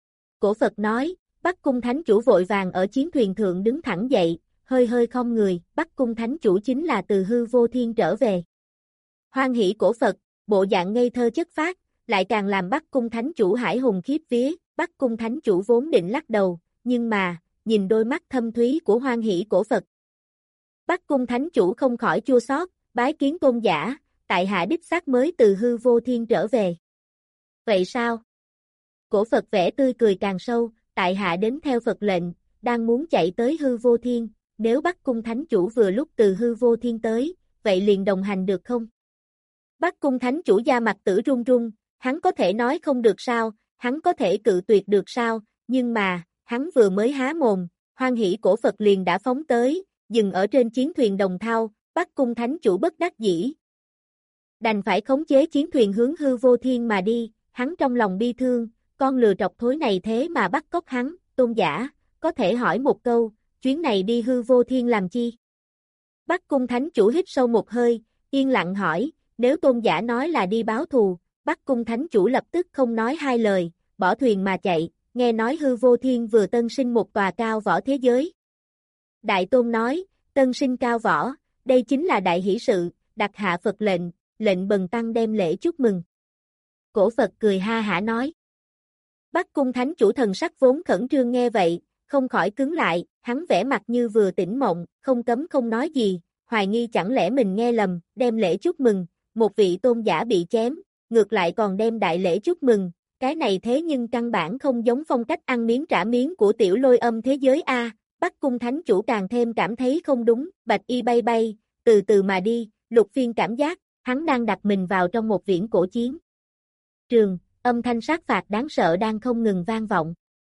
Cổ Phật nói, Bắc Cung Thánh Chủ vội vàng ở chiến thuyền thượng đứng thẳng dậy, hơi hơi không người, Bắc Cung Thánh Chủ chính là từ hư vô thiên trở về. Hoan hỷ cổ Phật, bộ dạng ngây thơ chất phác, lại càng làm Bắc Cung Thánh Chủ hải hùng khiếp vía, Bắc Cung Thánh Chủ vốn định lắc đầu, nhưng mà, nhìn đôi mắt thâm thúy của hoan hỷ cổ Phật. Bắc Cung Thánh Chủ không khỏi chua xót, bái kiến tôn giả, tại hạ đích xác mới từ hư vô thiên trở về. Vậy sao? Cổ Phật vẽ tươi cười càng sâu, tại hạ đến theo Phật lệnh, đang muốn chạy tới hư vô thiên, nếu Bắc Cung Thánh Chủ vừa lúc từ hư vô thiên tới, vậy liền đồng hành được không? Bắc Cung Thánh Chủ da mặt tử run run, hắn có thể nói không được sao, hắn có thể cự tuyệt được sao, nhưng mà, hắn vừa mới há mồm, hoan hỷ cổ Phật liền đã phóng tới, dừng ở trên chiến thuyền đồng thau, Bắc Cung Thánh Chủ bất đắc dĩ. Đành phải khống chế chiến thuyền hướng hư vô thiên mà đi, hắn trong lòng bi thương, con lừa trọc thối này thế mà bắt cóc hắn, tôn giả, có thể hỏi một câu, chuyến này đi hư vô thiên làm chi? Bắc Cung Thánh Chủ hít sâu một hơi, yên lặng hỏi, nếu tôn giả nói là đi báo thù, Bắc Cung Thánh Chủ lập tức không nói hai lời, bỏ thuyền mà chạy, nghe nói hư vô thiên vừa tân sinh một tòa cao võ thế giới. Đại Tôn nói, tân sinh cao võ, đây chính là đại hỷ sự, đặt hạ Phật lệnh, lệnh bần tăng đem lễ chúc mừng. Cổ Phật cười ha hả nói. Bắc Cung Thánh Chủ thần sắc vốn khẩn trương nghe vậy, không khỏi cứng lại, hắn vẻ mặt như vừa tỉnh mộng, không cấm không nói gì, hoài nghi chẳng lẽ mình nghe lầm, đem lễ chúc mừng, một vị tôn giả bị chém, ngược lại còn đem đại lễ chúc mừng, cái này thế nhưng căn bản không giống phong cách ăn miếng trả miếng của Tiểu Lôi Âm thế giới a. Bắc Cung Thánh Chủ càng thêm cảm thấy không đúng, bạch y bay bay, từ từ mà đi, Lục Phiên cảm giác, hắn đang đặt mình vào trong một viễn cổ chiến trường, âm thanh sát phạt đáng sợ đang không ngừng vang vọng.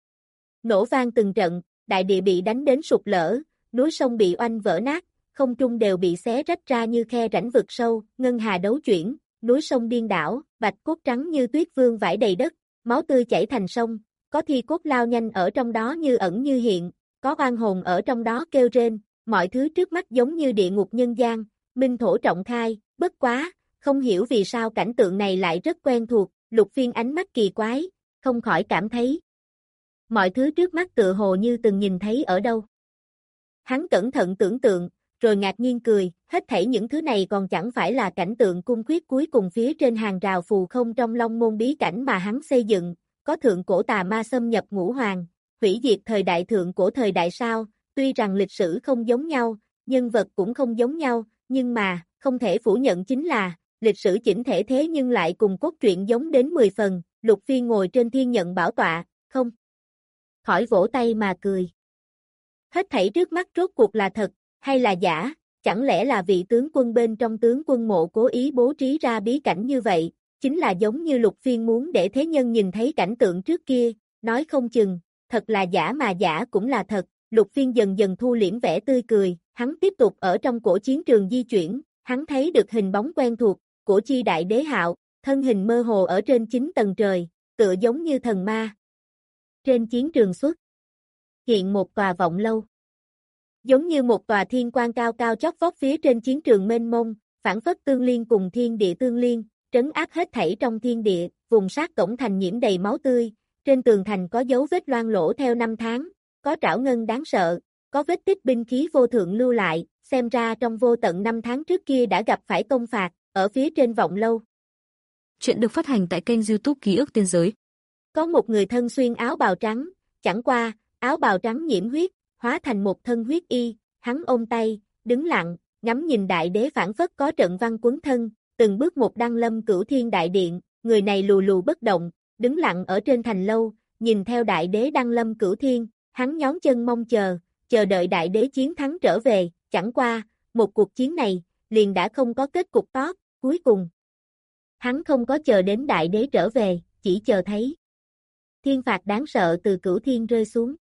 Nổ vang từng trận, đại địa bị đánh đến sụp lở, núi sông bị oanh vỡ nát, không trung đều bị xé rách ra như khe rãnh vực sâu, ngân hà đấu chuyển, núi sông điên đảo, bạch cốt trắng như tuyết vương vãi đầy đất, máu tươi chảy thành sông, có thi cốt lao nhanh ở trong đó như ẩn như hiện, có oan hồn ở trong đó kêu rên, mọi thứ trước mắt giống như địa ngục nhân gian, minh thổ trọng khai, bất quá, không hiểu vì sao cảnh tượng này lại rất quen thuộc, Lục Phiên ánh mắt kỳ quái, không khỏi cảm thấy. Mọi thứ trước mắt tựa hồ như từng nhìn thấy ở đâu. Hắn cẩn thận tưởng tượng, rồi ngạc nhiên cười, hết thảy những thứ này còn chẳng phải là cảnh tượng cung khuyết cuối cùng phía trên hàng rào phù không trong Long Môn bí cảnh mà hắn xây dựng, có thượng cổ tà ma xâm nhập ngũ hoàng, hủy diệt thời đại thượng cổ thời đại sao, tuy rằng lịch sử không giống nhau, nhân vật cũng không giống nhau, nhưng mà, không thể phủ nhận chính là, lịch sử chỉnh thể thế nhưng lại cùng cốt truyện giống đến mười phần, Lục Phiên ngồi trên thiên nhận bảo tọa, không khỏi vỗ tay mà cười. Hết thảy trước mắt rốt cuộc là thật, hay là giả, chẳng lẽ là vị tướng quân bên trong tướng quân mộ cố ý bố trí ra bí cảnh như vậy, chính là giống như Lục Phiên muốn để thế nhân nhìn thấy cảnh tượng trước kia, nói không chừng, thật là giả mà giả cũng là thật, Lục Phiên dần dần thu liễm vẻ tươi cười, hắn tiếp tục ở trong cổ chiến trường di chuyển, hắn thấy được hình bóng quen thuộc, của Chi Đại Đế Hạo, thân hình mơ hồ ở trên chín tầng trời, tựa giống như thần ma. Trên chiến trường xuất hiện một tòa vọng lâu. Giống như một tòa thiên quan cao cao chót vót phía trên chiến trường mênh mông, phản phất tương liên cùng thiên địa tương liên, trấn áp hết thảy trong thiên địa, vùng sát cổng thành nhiễm đầy máu tươi, trên tường thành có dấu vết loang lỗ theo năm tháng, có trảo ngân đáng sợ, có vết tích binh khí vô thượng lưu lại, xem ra trong vô tận năm tháng trước kia đã gặp phải công phạt, ở phía trên vọng lâu. Chuyện được phát hành tại kênh YouTube Ký ức Tiên Giới. Có một người thân xuyên áo bào trắng, chẳng qua, áo bào trắng nhiễm huyết, hóa thành một thân huyết y, hắn ôm tay, đứng lặng, ngắm nhìn đại đế phản phất có trận văn quấn thân, từng bước một đăng lâm cửu thiên đại điện, người này lù lù bất động, đứng lặng ở trên thành lâu, nhìn theo đại đế đăng lâm cửu thiên, hắn nhón chân mong chờ, chờ đợi đại đế chiến thắng trở về, chẳng qua, một cuộc chiến này, liền đã không có kết cục tốt, cuối cùng. Hắn không có chờ đến đại đế trở về, chỉ chờ thấy thiên phạt đáng sợ từ cửu thiên rơi xuống.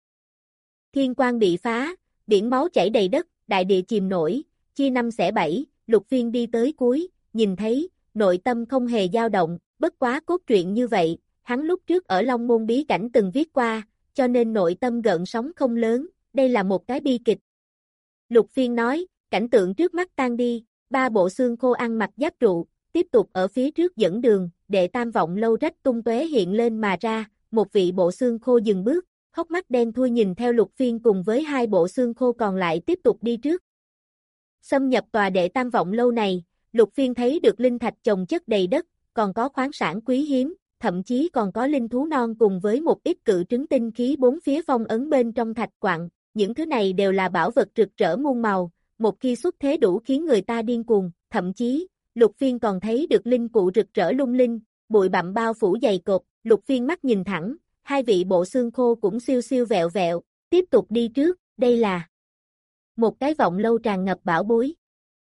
Thiên quang bị phá, biển máu chảy đầy đất, đại địa chìm nổi, chia năm xẻ bảy, Lục Phiên đi tới cuối, nhìn thấy, nội tâm không hề dao động, bất quá cốt truyện như vậy, hắn lúc trước ở Long Môn bí cảnh từng viết qua, cho nên nội tâm gợn sóng không lớn, đây là một cái bi kịch. Lục Phiên nói, cảnh tượng trước mắt tan đi, ba bộ xương khô ăn mặc giáp trụ, tiếp tục ở phía trước dẫn đường, đệ tam vọng lâu rách tung tóe hiện lên mà ra, một vị bộ xương khô dừng bước, hốc mắt đen thui nhìn theo Lục Phiên cùng với hai bộ xương khô còn lại tiếp tục đi trước. Xâm nhập tòa đệ tam vọng lâu này, Lục Phiên thấy được linh thạch chồng chất đầy đất, còn có khoáng sản quý hiếm, thậm chí còn có linh thú non cùng với một ít cự trứng tinh khí bốn phía phong ấn bên trong thạch quặng, những thứ này đều là bảo vật rực rỡ muôn màu, một khi xuất thế đủ khiến người ta điên cuồng, thậm chí, Lục Phiên còn thấy được linh cụ rực rỡ lung linh, bụi bặm bao phủ dày cộp, Lục Phiên mắt nhìn thẳng, hai vị bộ xương khô cũng siêu siêu vẹo vẹo, tiếp tục đi trước, đây là một cái vọng lâu tràn ngập bảo bối.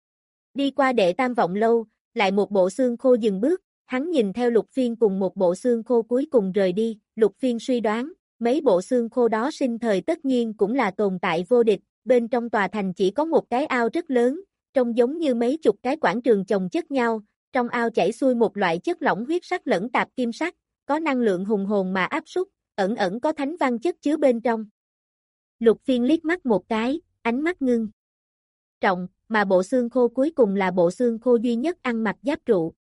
Đi qua đệ tam vọng lâu, lại một bộ xương khô dừng bước, hắn nhìn theo Lục Phiên cùng một bộ xương khô cuối cùng rời đi, Lục Phiên suy đoán, mấy bộ xương khô đó sinh thời tất nhiên cũng là tồn tại vô địch, bên trong tòa thành chỉ có một cái ao rất lớn, trông giống như mấy chục cái quảng trường chồng chất nhau, trong ao chảy xuôi một loại chất lỏng huyết sắc lẫn tạp kim sắc, có năng lượng hùng hồn mà áp súc, ẩn ẩn có thánh văn chất chứa bên trong. Lục Phiên liếc mắt một cái, ánh mắt ngưng trọng, mà bộ xương khô cuối cùng là bộ xương khô duy nhất ăn mặc giáp trụ.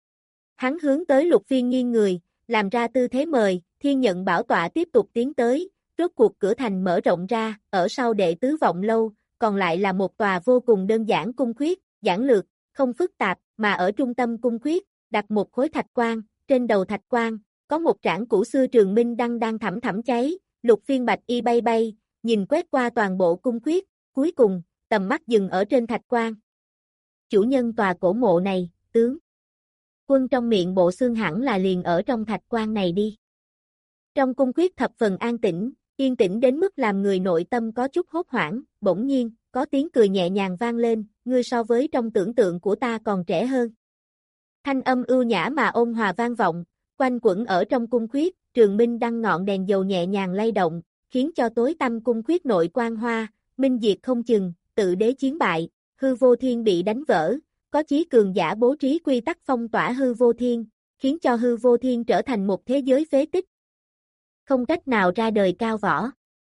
Hắn hướng tới Lục Phiên nghiêng người, làm ra tư thế mời, thiên nhận bảo tọa tiếp tục tiến tới, rốt cuộc cửa thành mở rộng ra, ở sau đệ tứ vọng lâu, còn lại là một tòa vô cùng đơn giản cung khuyết, giản lược, không phức tạp, mà ở trung tâm cung khuyết, đặt một khối thạch quan, trên đầu thạch quan, có một trảng cũ xưa trường minh đăng đang thẳm thẳm cháy, Lục Phiên bạch y bay bay, nhìn quét qua toàn bộ cung khuyết, cuối cùng, tầm mắt dừng ở trên thạch quan. Chủ nhân tòa cổ mộ này, tướng quân trong miệng bộ xương hẳn là liền ở trong thạch quan này đi. Trong cung khuyết thập phần an tĩnh, yên tĩnh đến mức làm người nội tâm có chút hốt hoảng, bỗng nhiên, có tiếng cười nhẹ nhàng vang lên, ngươi so với trong tưởng tượng của ta còn trẻ hơn. Thanh âm ưu nhã mà ôn hòa vang vọng, quanh quẩn ở trong cung khuyết, trường minh đăng ngọn đèn dầu nhẹ nhàng lay động, khiến cho tối tăm cung khuyết nội quang hoa, minh diệt không chừng, tự đế chiến bại, hư vô thiên bị đánh vỡ, có chí cường giả bố trí quy tắc phong tỏa hư vô thiên, khiến cho hư vô thiên trở thành một thế giới phế tích. Không cách nào ra đời cao võ.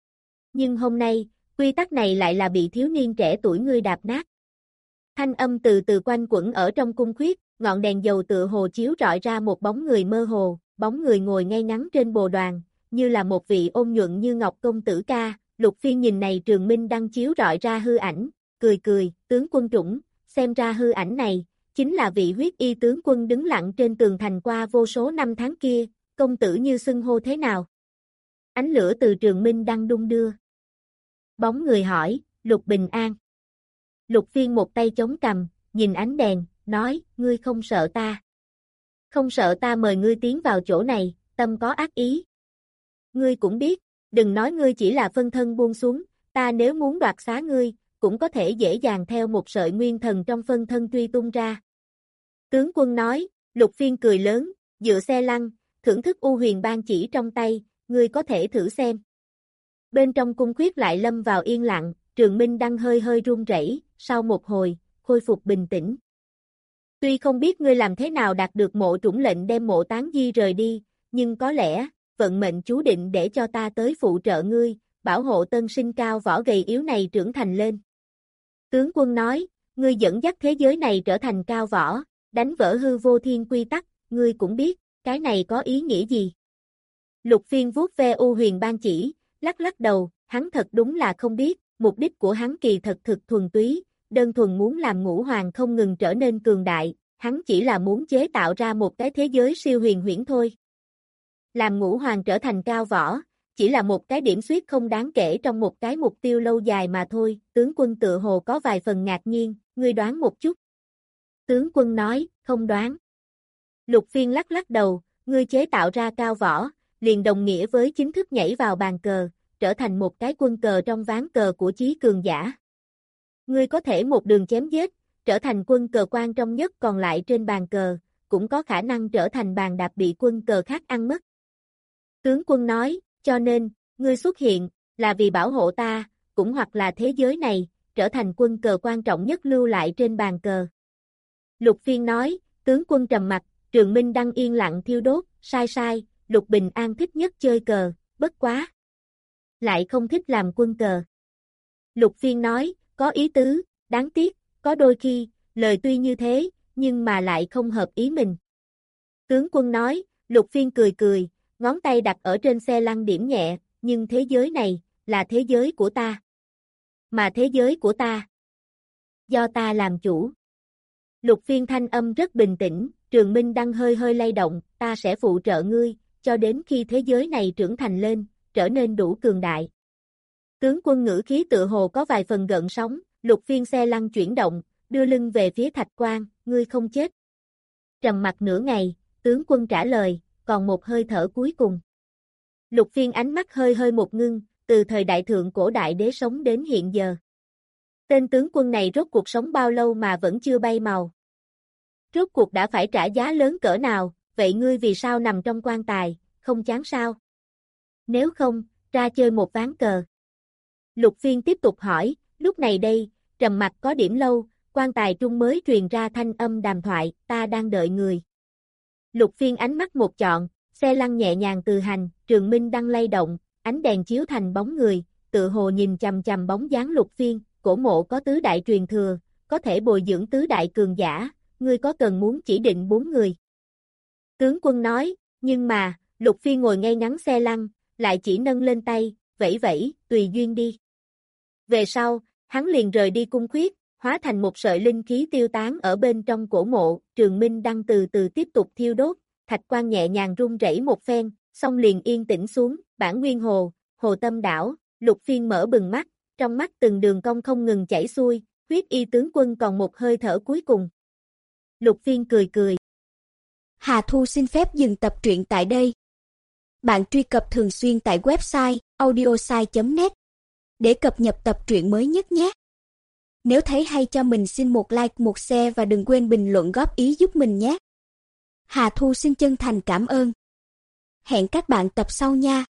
Nhưng hôm nay, quy tắc này lại là bị thiếu niên trẻ tuổi ngươi đạp nát. Thanh âm từ từ quanh quẩn ở trong cung khuyết, ngọn đèn dầu tựa hồ chiếu rọi ra một bóng người mơ hồ, bóng người ngồi ngay ngắn trên bồ đoàn, như là một vị ôn nhuận như ngọc công tử ca. Lục Phiên nhìn này trường minh đăng chiếu rọi ra hư ảnh, cười cười, tướng quân trũng, xem ra hư ảnh này, chính là vị huyết y tướng quân đứng lặng trên tường thành qua vô số năm tháng kia, công tử như xưng hô thế nào? Ánh lửa từ trường minh đăng đung đưa. Bóng người hỏi, Lục Bình An. Lục Phiên một tay chống cằm, nhìn ánh đèn, nói, ngươi không sợ ta. Không sợ ta mời ngươi tiến vào chỗ này, tâm có ác ý. Ngươi cũng biết, đừng nói ngươi chỉ là phân thân buông xuống, ta nếu muốn đoạt xá ngươi, cũng có thể dễ dàng theo một sợi nguyên thần trong phân thân truy tung ra. Tướng quân nói, Lục Phiên cười lớn, dựa xe lăn, thưởng thức u huyền ban chỉ trong tay, ngươi có thể thử xem. Bên trong cung khuyết lại lâm vào yên lặng, Trường Minh Đăng hơi hơi run rẩy, sau một hồi, khôi phục bình tĩnh. Tuy không biết ngươi làm thế nào đạt được Mộ Trũng lệnh đem Mộ Tán Di rời đi, nhưng có lẽ, vận mệnh chú định để cho ta tới phụ trợ ngươi, bảo hộ tân sinh cao võ gầy yếu này trưởng thành lên. Tướng quân nói, ngươi dẫn dắt thế giới này trở thành cao võ, đánh vỡ hư vô thiên quy tắc, ngươi cũng biết, cái này có ý nghĩa gì. Lục Phiên vuốt ve U Huyền Ban chỉ, lắc lắc đầu, hắn thật đúng là không biết, mục đích của hắn kỳ thật thực thuần túy, đơn thuần muốn làm Ngũ Hoàng không ngừng trở nên cường đại, hắn chỉ là muốn chế tạo ra một cái thế giới siêu huyền huyễn thôi. Làm Ngũ Hoàng trở thành cao võ, chỉ là một cái điểm xuyết không đáng kể trong một cái mục tiêu lâu dài mà thôi, tướng quân tự hồ có vài phần ngạc nhiên, ngươi đoán một chút. Tướng quân nói, không đoán. Lục Phiên lắc lắc đầu, ngươi chế tạo ra cao võ, liền đồng nghĩa với chính thức nhảy vào bàn cờ, trở thành một cái quân cờ trong ván cờ của chí cường giả. Ngươi có thể một đường chém giết, trở thành quân cờ quan trọng nhất còn lại trên bàn cờ, cũng có khả năng trở thành bàn đạp bị quân cờ khác ăn mất. Tướng quân nói, cho nên, ngươi xuất hiện, là vì bảo hộ ta, cũng hoặc là thế giới này, trở thành quân cờ quan trọng nhất lưu lại trên bàn cờ. Lục Phiên nói, tướng quân trầm mặt, Trường Minh Đăng yên lặng thiêu đốt, sai sai, Lục Bình An thích nhất chơi cờ, bất quá. Lại không thích làm quân cờ. Lục Phiên nói, có ý tứ, đáng tiếc, có đôi khi, lời tuy như thế, nhưng mà lại không hợp ý mình. Tướng quân nói, Lục Phiên cười cười, ngón tay đặt ở trên xe lăn điểm nhẹ, nhưng thế giới này, là thế giới của ta. Mà thế giới của ta, do ta làm chủ. Lục Phiên thanh âm rất bình tĩnh, Trường Minh Đăng hơi hơi lay động, ta sẽ phụ trợ ngươi, cho đến khi thế giới này trưởng thành lên, trở nên đủ cường đại. Tướng quân ngữ khí tự hồ có vài phần gợn sóng, Lục Phiên xe lăn chuyển động, đưa lưng về phía Thạch Quan, ngươi không chết. Trầm mặc nửa ngày, tướng quân trả lời, còn một hơi thở cuối cùng. Lục Phiên ánh mắt hơi hơi một ngưng, từ thời đại thượng cổ đại đế sống đến hiện giờ. Tên tướng quân này rốt cuộc sống bao lâu mà vẫn chưa bay màu. Rốt cuộc đã phải trả giá lớn cỡ nào, vậy ngươi vì sao nằm trong quan tài, không chán sao? Nếu không, ra chơi một ván cờ. Lục Phiên tiếp tục hỏi, lúc này đây, trầm mặc có điểm lâu, quan tài trung mới truyền ra thanh âm đàm thoại, ta đang đợi người. Lục Phiên ánh mắt một chọn, xe lăn nhẹ nhàng từ hành, Trường Minh Đăng lay động, ánh đèn chiếu thành bóng người, tự hồ nhìn chằm chằm bóng dáng Lục Phiên, cổ mộ có tứ đại truyền thừa, có thể bồi dưỡng tứ đại cường giả, ngươi có cần muốn chỉ định bốn người. Tướng quân nói, nhưng mà, Lục Phiên ngồi ngay ngắn xe lăn, lại chỉ nâng lên tay, vẫy vẫy, tùy duyên đi. Về sau, hắn liền rời đi cung khuyết, hóa thành một sợi linh khí tiêu tán ở bên trong cổ mộ, Trường Minh Đăng từ từ tiếp tục thiêu đốt, Thạch Quan nhẹ nhàng rung rẩy một phen, xong liền yên tĩnh xuống, Bản Nguyên Hồ, Hồ Tâm Đảo, Lục Phiên mở bừng mắt, trong mắt từng đường cong không ngừng chảy xuôi, huyết y tướng quân còn một hơi thở cuối cùng. Lục Phiên cười cười. Hà Thu xin phép dừng tập truyện tại đây. Bạn truy cập thường xuyên tại website audiosai chấm net để cập nhật tập truyện mới nhất nhé. Nếu thấy hay cho mình xin một like, một share và đừng quên bình luận góp ý giúp mình nhé. Hà Thu xin chân thành cảm ơn. Hẹn các bạn tập sau nha.